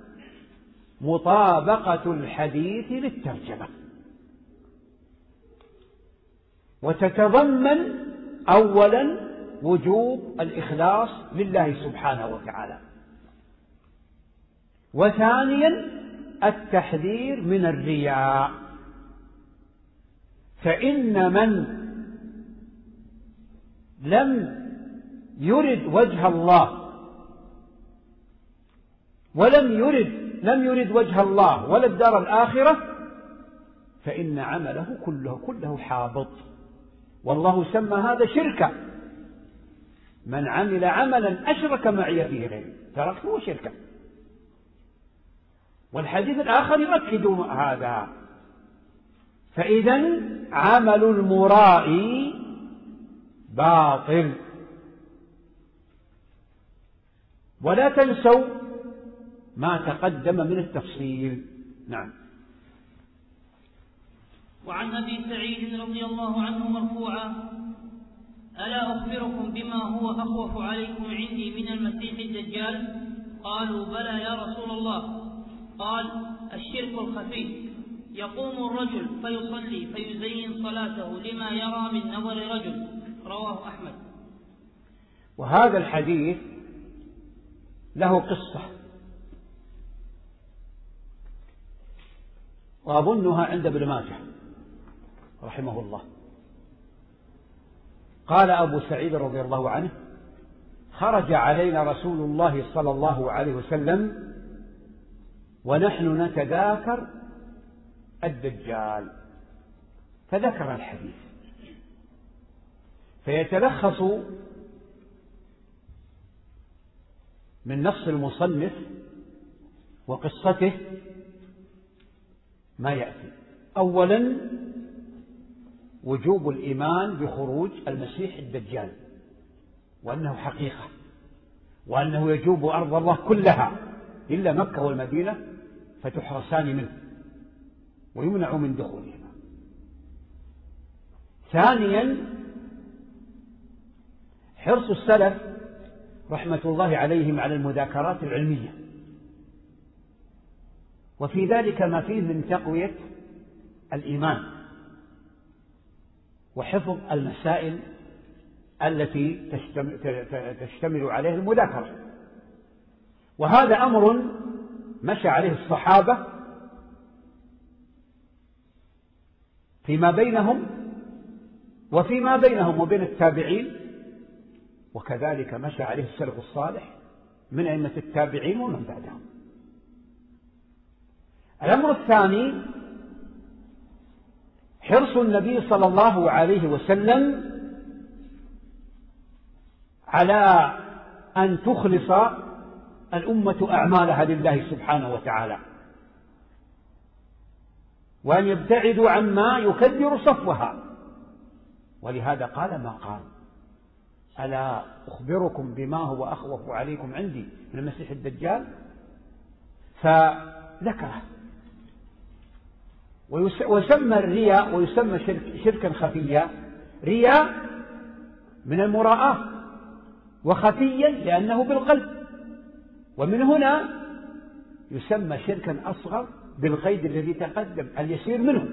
مطابقة الحديث للترجمة، وتتضمن أولا وجوب الإخلاص لله سبحانه وتعالى، وثانيا التحذير من الرياء. فإن من لم يرد وجه الله ولم يرد لم يرد وجه الله ولا الدار الآخرة فإن عمله كله كله حابط. والله سمى هذا شركا، من عمل عملا أشرك معي فيه غيري تركته شركا. والحديث الآخر يؤكد هذا. فإذا عمل المرائي باطل. ولا تنسوا ما تقدم من التفصيل. نعم. وعن أبي سعيد رضي الله عنه مرفوعا: ألا أخبركم بما هو أخوف عليكم عندي من المسيح الدجال؟ قالوا: بلى يا رسول الله. قال: الشرك الخفي، يقوم الرجل فيصلي فيزين صلاته لما يرى من نظر رجل. رواه أحمد. وهذا الحديث له قصة، وأظنها عند ابن ماجه رحمه الله. قال أبو سعيد رضي الله عنه: خرج علينا رسول الله صلى الله عليه وسلم ونحن نتذاكر الدجال، فذكر الحديث. فيتلخص من نص المصنف وقصته ما يأتي. أولا وجوب الإيمان بخروج المسيح الدجال، وأنه حقيقة، وأنه يجوب أرض الله كلها إلا مكة والمدينة فتحرسان منه ويمنع من دخولهما. ثانيا حرص السلف رحمة الله عليهم على المذاكرات العلمية، وفي ذلك ما فيه من تقوية الإيمان وحفظ المسائل التي تشتمل عليها المذاكرة. وهذا أمر مشى عليه الصحابة فيما بينهم وفيما بينهم وبين التابعين، وكذلك مشى عليه السلف الصالح من أئمة التابعين ومن بعدهم. الأمر الثاني حرص النبي صلى الله عليه وسلم على أن تخلص الأمة أعمالها لله سبحانه وتعالى، وأن يبتعدوا عما يكدر صفوها. ولهذا قال ما قال: ألا أخبركم بما هو أخوف عليكم عندي من المسيح الدجال؟ فذكره. ويسمى الرياء ويسمى شرك شركا خفيا، رياء من المراءة، وخفيا لأنه بالقلب، ومن هنا يسمى شركا أصغر بالقيد الذي تقدم اليسير منه.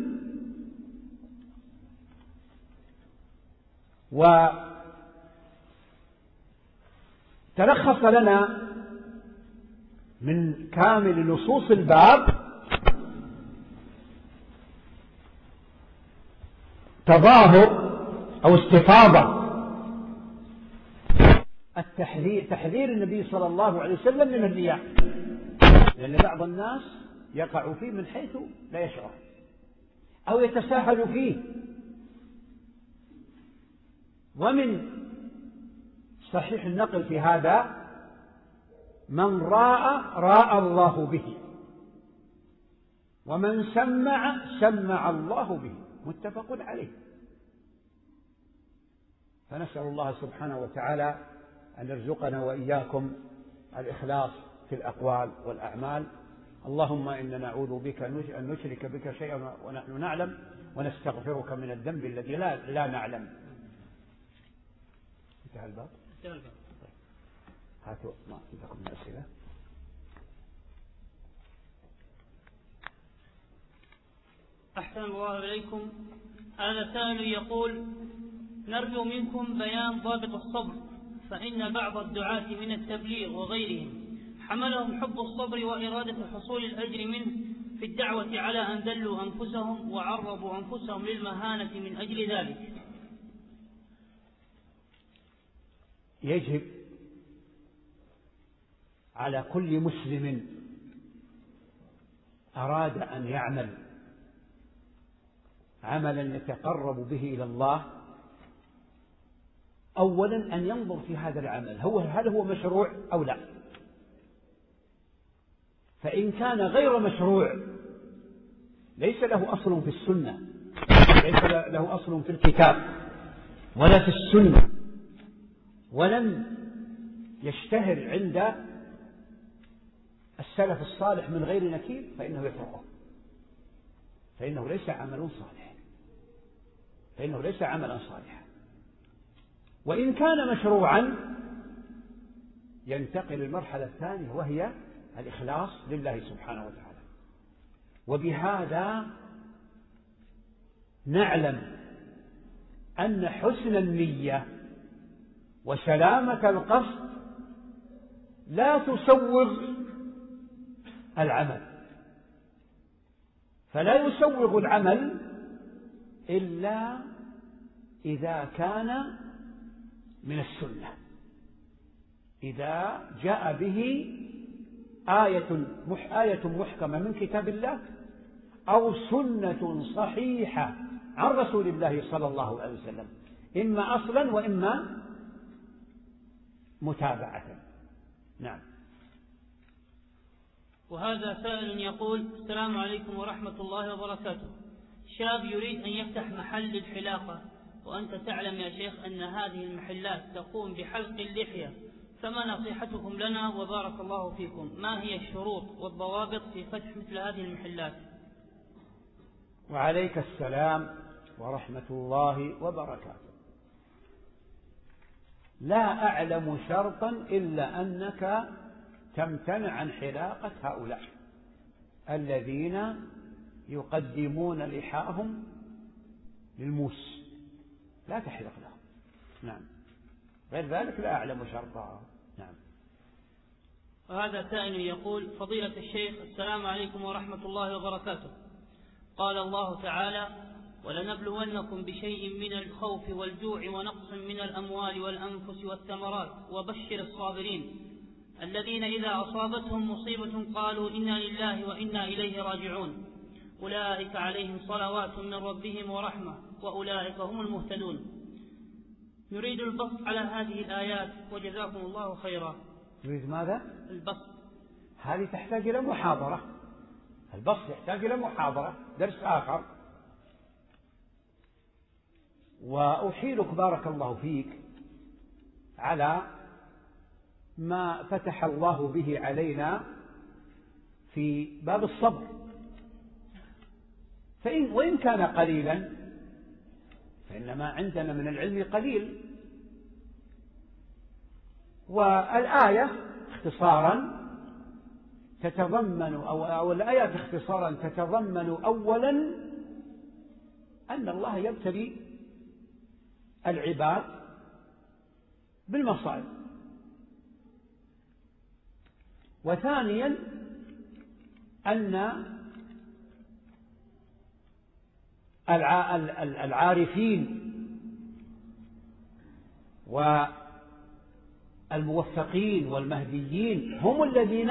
وتلخص لنا من كامل نصوص الباب تظاهر أو استفاضة التحذير تحذير النبي صلى الله عليه وسلم من الرياء، لأن بعض الناس يقع فيه من حيث لا يشعر أو يتساهل فيه. ومن صحيح النقل في هذا: من راء راء الله به، ومن سمع سمع الله به، متفق عليه. فنسأل الله سبحانه وتعالى أن يرزقنا وإياكم الإخلاص في الأقوال والأعمال. اللهم إنا نعوذ بك أن نشرك بك شيئا ونحن نعلم، ونستغفرك من الذنب الذي لا, لا نعلم. انتهى الباب. هاتوا ما عندكم من أسئلة. أحسن الله إليكم. هذا سائل يقول: نرجو منكم بيان ضابط الصبر، فإن بعض الدعاة من التبليغ وغيرهم حملهم حب الصبر وإرادة حصول الأجر منه في الدعوة على أن ذلوا أنفسهم وعرضوا أنفسهم للمهانة من أجل ذلك. يجب على كل مسلم أراد أن يعمل عملا يتقرب به إلى الله أولا أن ينظر في هذا العمل هو هل هو مشروع أو لا. فإن كان غير مشروع ليس له أصل في السنة، ليس له أصل في الكتاب ولا في السنة، ولم يشتهر عند السلف الصالح من غير نكير، فإنه يتركه، فإنه ليس عمل صالح، فإنه ليس عملا صالحا. وإن كان مشروعا ينتقل المرحلة الثانية وهي الإخلاص لله سبحانه وتعالى. وبهذا نعلم أن حسن النية وسلامة القصد لا تسوغ العمل، فلا يسوغ العمل إلا إذا كان من السنة، إذا جاء به آية آية محكمة من كتاب الله أو سنة صحيحة عن رسول الله صلى الله عليه وسلم، إما أصلا وإما متابعة. نعم. وهذا سائل يقول: السلام عليكم ورحمة الله وبركاته. شاب يريد أن يفتح محل للحلاقة، وأنت تعلم يا شيخ أن هذه المحلات تقوم بحلق اللحية، فما نصيحتكم لنا وبارك الله فيكم؟ ما هي الشروط والضوابط في فتح مثل هذه المحلات؟ وعليك السلام ورحمة الله وبركاته. لا أعلم شرطا إلا أنك تمتنع عن حلاقة هؤلاء الذين يقدمون لحاهم للموس، لا تحلق لهم. نعم. غير ذلك لا أعلم شرطا. نعم. وهذا سائل يقول: فضيلة الشيخ، السلام عليكم ورحمة الله وبركاته. قال الله تعالى: ولنبلونكم بشيء من الخوف والجوع ونقص من الأموال والأنفس والثمرات وبشر الصابرين الذين إذا أصابتهم مصيبة قالوا إنا لله وإنا إليه راجعون أولئك عليهم صلوات من ربهم ورحمة وأولئك هم المهتدون. نريد البسط على هذه الآيات وجزاكم الله خيرا. نريد ماذا؟ البسط. هذه تحتاج إلى محاضرة، البسط يحتاج إلى محاضرة، درس آخر. وأحيلك بارك الله فيك على ما فتح الله به علينا في باب الصبر، فإن وإن كان قليلا فإن ما عندنا من العلم قليل. والآية اختصارا تتضمن أو, أو الآيات اختصارا تتضمن أولا أن الله يبتلي العباد بالمصائب، وثانيا أن العارفين والموفقين والمهديين هم الذين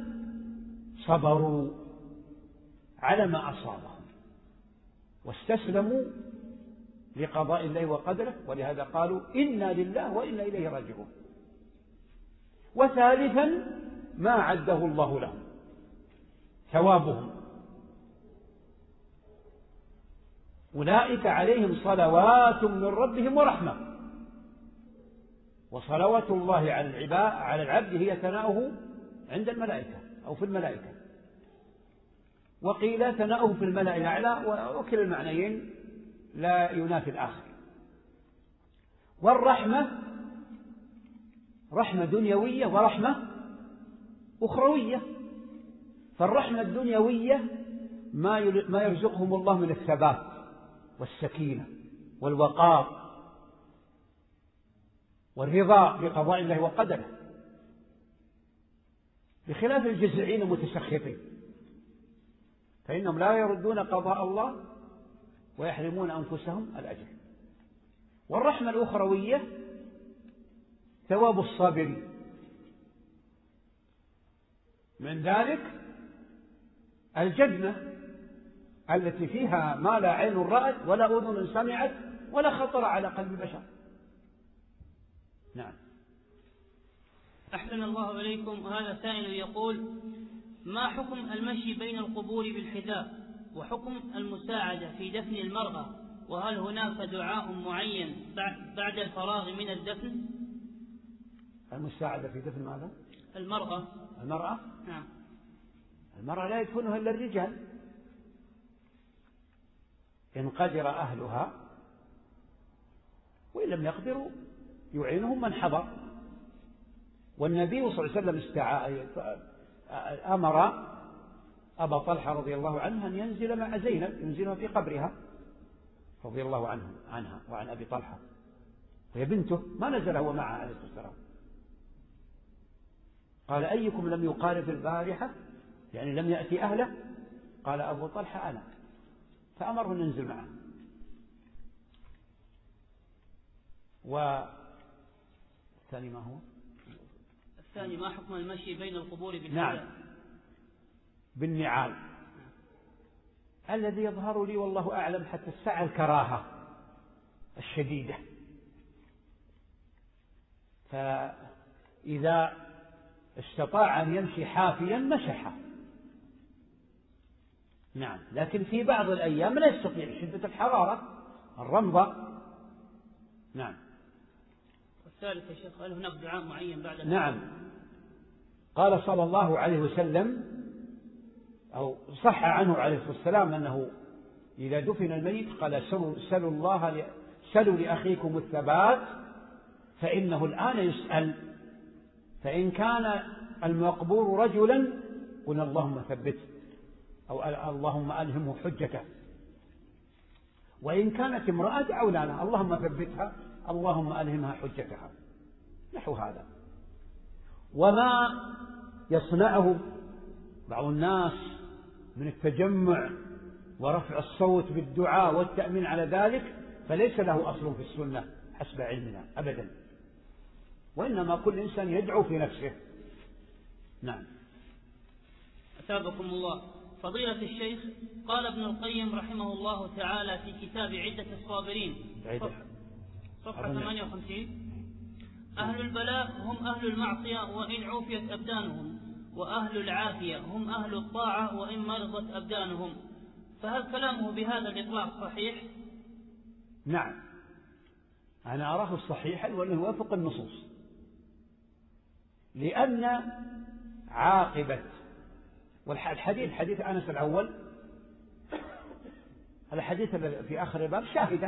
صبروا على ما أصابهم واستسلموا لقضاء الله وقدره، ولهذا قالوا إنا لله وإنا إليه راجعون. وثالثا ما عده الله لهم ثوابهم، أولئك عليهم صلوات من ربهم ورحمة. وصلوات الله على العباد على العبد هي ثناؤه عند الملائكة أو في الملائكة، وقيل ثناؤه في الملأ الأعلى، وكلا المعنيين لا ينافي الآخر. والرحمة رحمة دنيوية ورحمة أخروية. فالرحمة الدنيوية ما يرزقهم الله من الثبات والسكينة والوقار والرضا بقضاء الله وقدره، بخلاف الجزعين المتسخطين فإنهم لا يردون قضاء الله ويحرمون أنفسهم الأجر. والرحمة الأخروية ثواب الصابرين، من ذلك الجنة التي فيها ما لا عين رأت ولا أذن سمعت ولا خطر على قلب بشر. نعم. أحسن الله إليكم. هذا سائل يقول: ما حكم المشي بين القبور بالحذاء، وحكم المساعدة في دفن المرأة، وهل هناك دعاء معين بعد الفراغ من الدفن؟ المساعدة في دفن ماذا؟ المرأة. المرأة؟ نعم. المرأة لا يدفنها إلا الرجال إن قدر أهلها، وإن لم يقدروا يعينهم من حضر. والنبي صلى الله عليه وسلم استعاء أمر أبا طلحة رضي الله عنه أن ينزل مع زينب، ينزلها في قبرها رضي الله عنه عنها وعن أبي طلحة، وهي بنته، ما نزل هو معها عليه الصلاة والسلام. قال: أيكم لم يقارب البارحة، يعني لم يأتي أهله؟ قال أبو طلحة: أنا. فأمره أن ينزل معه. والثاني ما هو؟ الثاني ما حكم المشي بين القبور بالنعال؟ نعم، بالنعال. الذي يظهر لي والله أعلم حتى الساعة الكراهة الشديدة، فإذا استطاع أن يمشي حافيا مسحه. نعم، لكن في بعض الأيام لا يستطيع شدة الحرارة الرمضة. نعم. والثالث يا شيخ: هل هناك دعاء معين بعد؟ نعم، قال صلى الله عليه وسلم، أو صح عنه عليه الصلاة والسلام أنه إذا دفن الميت قال: سلوا الله سلوا لأخيكم الثبات فإنه الآن يسأل. فإن كان المقبور رجلا قلنا: اللهم ثبته، أو اللهم ألهمه حجته. وإن كانت امرأة دعونا لها: اللهم ثبتها، اللهم ألهمها حجتها، نحو هذا. وما يصنعه بعض الناس من التجمع ورفع الصوت بالدعاء والتأمين على ذلك فليس له أصل في السنة حسب علمنا أبدا، وإنما كل إنسان يدعو في نفسه. نعم. أثابكم الله. فضيلة الشيخ، قال ابن القيم رحمه الله تعالى في كتاب عدة الصابرين عدة صفحة ثمانية وخمسين. أهل البلاء هم أهل المعصية وإن عوفيت أبدانهم، وأهل العافية هم أهل الطاعة وإن مرضت أبدانهم. فهل كلامه بهذا الإطلاق صحيح؟ نعم، أنا أراه صحيحا وأنه يوافق النصوص، لأن عاقبة والحديث حديث أنس الأول، الحديث في آخر الباب شاهدة،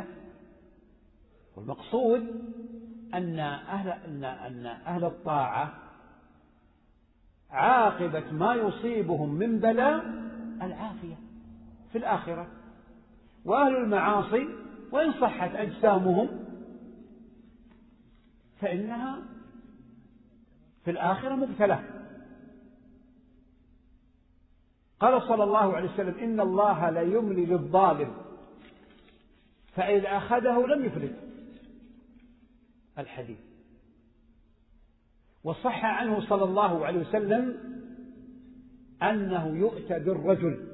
والمقصود أن أهل, أن أن أهل الطاعة عاقبة ما يصيبهم من بلاء العافية في الآخرة، وأهل المعاصي وإن صحت أجسامهم فإنها في الآخرة مبتلى. قال صلى الله عليه وسلم: إن الله لا يملي للظالم فإذا أخذه لم يفلت. الحديث. وصح عنه صلى الله عليه وسلم أنه يؤتى بالرجل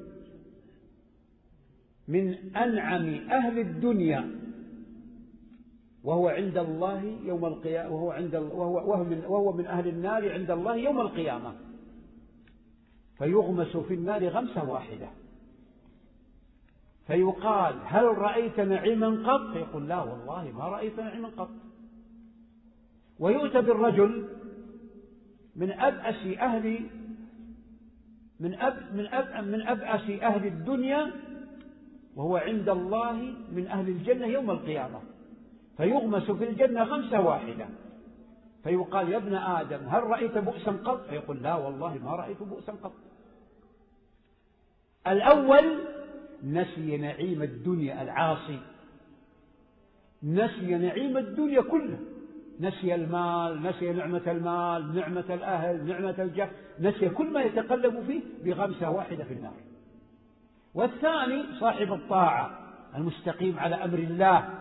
من أنعم أهل الدنيا وهو عند الله يوم القيامة، وهو عند وهو وهو من وهو من أهل النار عند الله يوم القيامة، فيغمس في النار غمسة واحدة، فيقال: هل رأيت نعيما قط؟ فيقول: لا والله ما رأيت نعيما قط. ويؤتى بالرجل من أبأس أهل من أب من أب من أبأس أهل الدنيا وهو عند الله من أهل الجنة يوم القيامة، فيغمس في الجنة غمسة واحدة، فيقال: يا ابن آدم هل رأيت بؤسا قط؟ فيقول: لا والله ما رأيت بؤسا قط. الأول نسي نعيم الدنيا، العاصي نسي نعيم الدنيا كله، نسي المال، نسي نعمة المال، نعمة الأهل، نعمة الجاه، نسي كل ما يتقلب فيه بغمسة واحدة في النار. والثاني صاحب الطاعة المستقيم على أمر الله،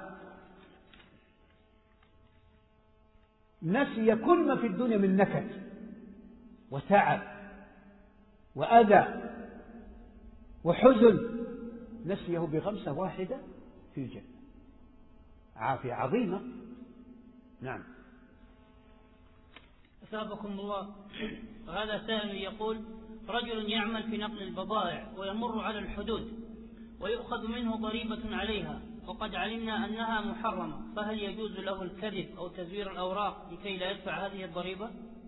نسي كل ما في الدنيا من نكد وتعب وأذى وحزن، نسيه بغمسة واحدة في الجنة. عافية عظيمة. نعم. أثابكم الله. هذا سائل يقول: رجل يعمل في نقل البضائع ويمر على الحدود ويؤخذ منه ضريبة عليها، وقد علمنا أنها محرمة، فهل يجوز له الكذب أو تزوير الأوراق لكي لا يدفع هذه الضريبة؟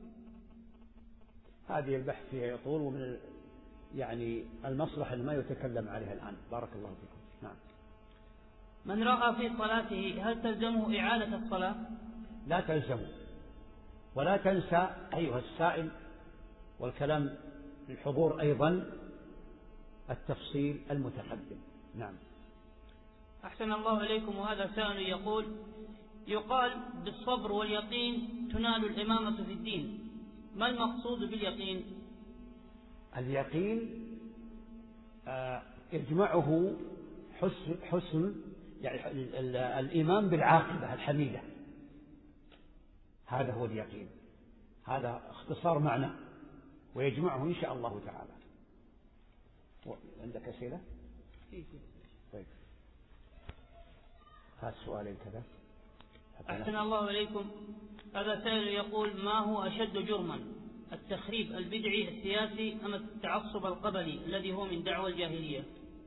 هذه البحث فيها يطول، ومن يعني المصلحة ما يتكلم عليها الآن. بارك الله فيكم. نعم. من رأى في صلاته هل تلزمه إعادة الصلاة؟ لا تلزمه. ولا تنسى أيها السائل، والكلام للحضور أيضا، التفصيل المتقدم. نعم. أحسن الله إليكم. وهذا سائل يقول: يقال بالصبر واليقين تنال الإمامة في الدين، ما المقصود باليقين؟ اليقين آه يجمعه حسن, حسن يعني الإيمان بالعاقبة الحميدة، هذا هو اليقين، هذا اختصار معنى، ويجمعه إن شاء الله تعالى. عندك أسئلة؟ طيب، هذا سؤالين كذا. أحسن الله إليكم. هذا سائل يقول: ما هو أشد جرما، التخريب البدعي السياسي أم التعصب القبلي الذي هو من دعوى الجاهلية؟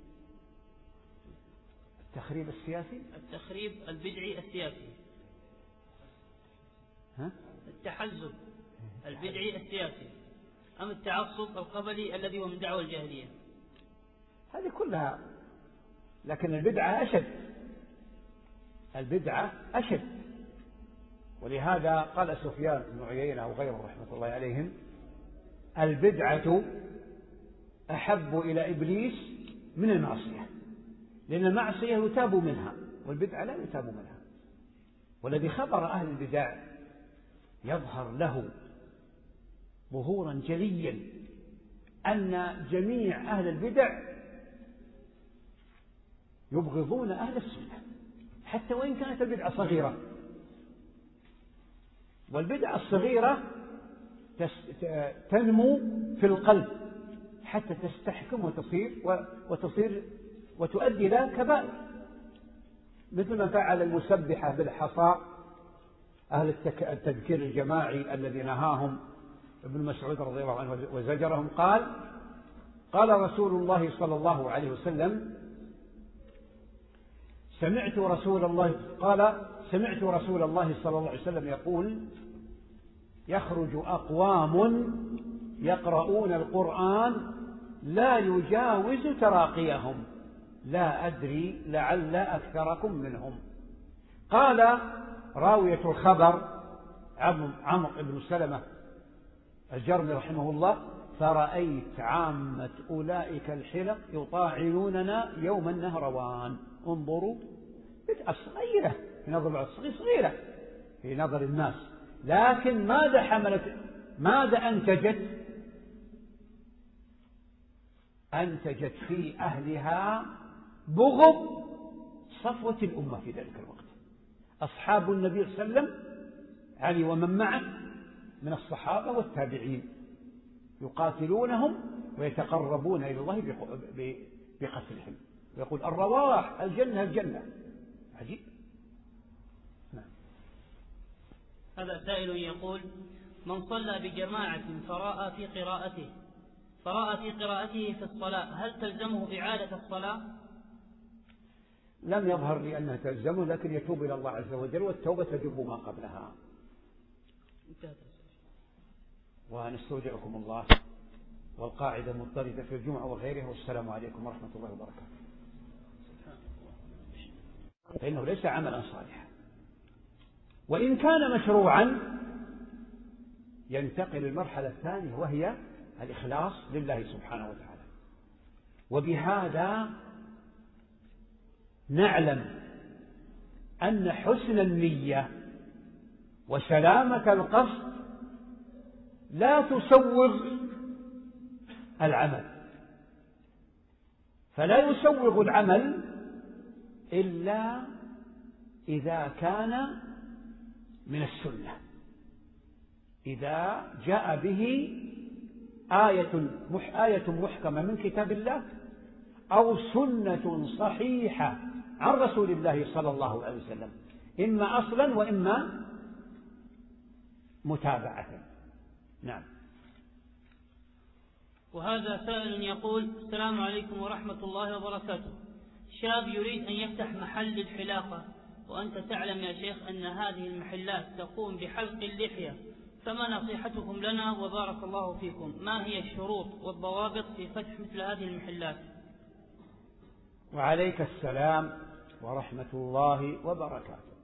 التخريب السياسي؟ التخريب البدعي السياسي. ها؟ التحزب البدعي السياسي أم التعصب القبلي الذي هو من دعوى الجاهلية؟ هذه كلها، لكن البدعة أشد، البدعة أشد. ولهذا قال سفيان بن عيينة وغيره رحمة الله عليهم: البدعة أحب إلى إبليس من المعصية، لأن المعصية يتاب منها والبدعة لا يتاب منها. والذي خبر أهل البدع يظهر له ظهورا جليا أن جميع أهل البدع يبغضون أهل السنة، حتى وإن كانت البدعة صغيرة. والبدعة الصغيرة تنمو في القلب حتى تستحكم وتصير وتصير وتؤدي إلى كبائر. مثل ما فعل المسبحة بالحصى أهل التذكير الجماعي الذي نهاهم ابن مسعود رضي الله عنه وزجرهم. قال قال رسول الله صلى الله عليه وسلم سمعت رسول الله قال سمعت رسول الله صلى الله عليه وسلم يقول يخرج أقوام يقرؤون القرآن لا يجاوز تراقيهم لا أدري لعل أكثركم منهم. قال راوية الخبر عمرو بن سلمة الجرمي رحمه الله فرأيت عامة أولئك الحلق يطاعنوننا يوم النهروان. انظروا بدعة صغيرة في نظر صغيرة في نظر الناس، لكن ماذا حملت ماذا أنتجت أنتجت في أهلها بغض صفوة الأمة في ذلك الوقت. أصحاب النبي صلى الله عليه وسلم علي ومن معه من الصحابة والتابعين يقاتلونهم ويتقربون إلى الله بقتلهم، ويقول الرواح الجنة الجنة. عجيب. نعم. هذا سائل يقول من صلى بجماعة فرأى في قراءته فرأى في قراءته في الصلاة هل تلزمه إعادة الصلاة؟ لم يظهر لي أنها تلزمه، لكن يتوب إلى الله عز وجل والتوبة تجب ما قبلها. ونستودعكم الله والقاعدة المضطردة في الجمعة وغيرها، والسلام عليكم ورحمة الله وبركاته. فإنه ليس عملا صالحا، وإن كان مشروعا ينتقل المرحلة الثانية وهي الإخلاص لله سبحانه وتعالى. وبهذا نعلم أن حسن النية وسلامة القصد لا تسوغ العمل، فلا يسوغ العمل إلا إذا كان من السنة، إذا جاء به آية آية محكمة من كتاب الله أو سنة صحيحة عن رسول الله صلى الله عليه وسلم، إما أصلا وإما متابعة. نعم. وهذا سائل يقول السلام عليكم ورحمة الله وبركاته. شاب يريد أن يفتح محل للحلاقة، وأنت تعلم يا شيخ أن هذه المحلات تقوم بحلق اللحية، فما نصيحتكم لنا وبارك الله فيكم؟ ما هي الشروط والضوابط في فتح مثل هذه المحلات؟ وعليك السلام ورحمة الله وبركاته.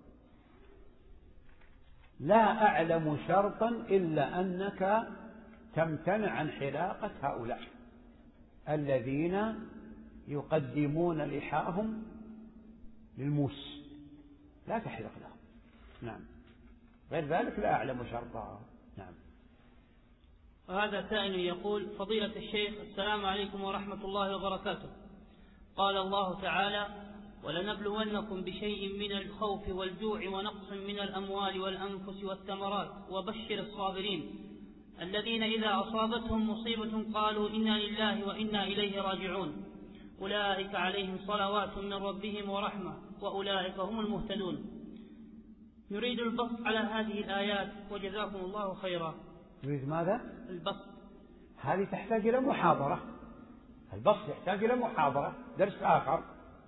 لا أعلم شرطا إلا أنك تمتنع عن حلاقة هؤلاء الذين يقدمون لحاهم للموس، لا تحلق لهم. نعم. غير ذلك لا أعلم شرطا. نعم. وهذا سائل يقول فضيلة الشيخ السلام عليكم ورحمة الله وبركاته. قال الله تعالى ولنبلونكم بشيء من الخوف والجوع ونقص من الأموال والأنفس والثمرات وبشر الصابرين الذين إذا أصابتهم مصيبة قالوا إنا لله وإنا إليه راجعون أولئك عليهم صلوات من ربهم ورحمة وأولئك هم المهتدون. نريد البسط على هذه الآيات وجزاكم الله خيرا. نريد ماذا؟ البسط. هذه تحتاج إلى محاضرة. البسط يحتاج إلى محاضرة، درس آخر.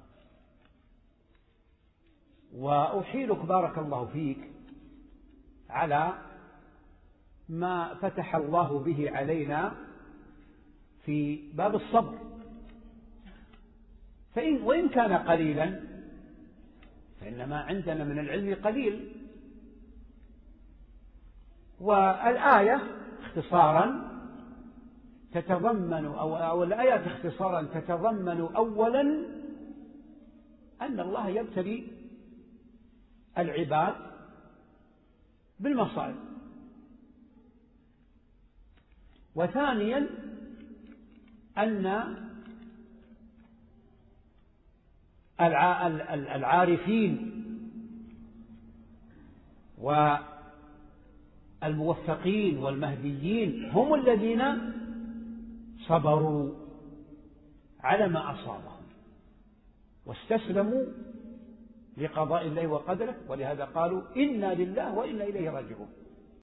وأحيلك بارك الله فيك على ما فتح الله به علينا في باب الصبر، فإن وإن كان قليلا فإن ما عندنا من العلم قليل. والآية اختصارا تتضمن أو, أو الآيات اختصارا تتضمن أولا أن الله يبتلي العباد بالمصائب، وثانيا أن العارفين والموفقين والمهديين هم الذين صبروا على ما أصابهم واستسلموا لقضاء الله وقدره، ولهذا قالوا إنا لله وإنا إليه راجعون.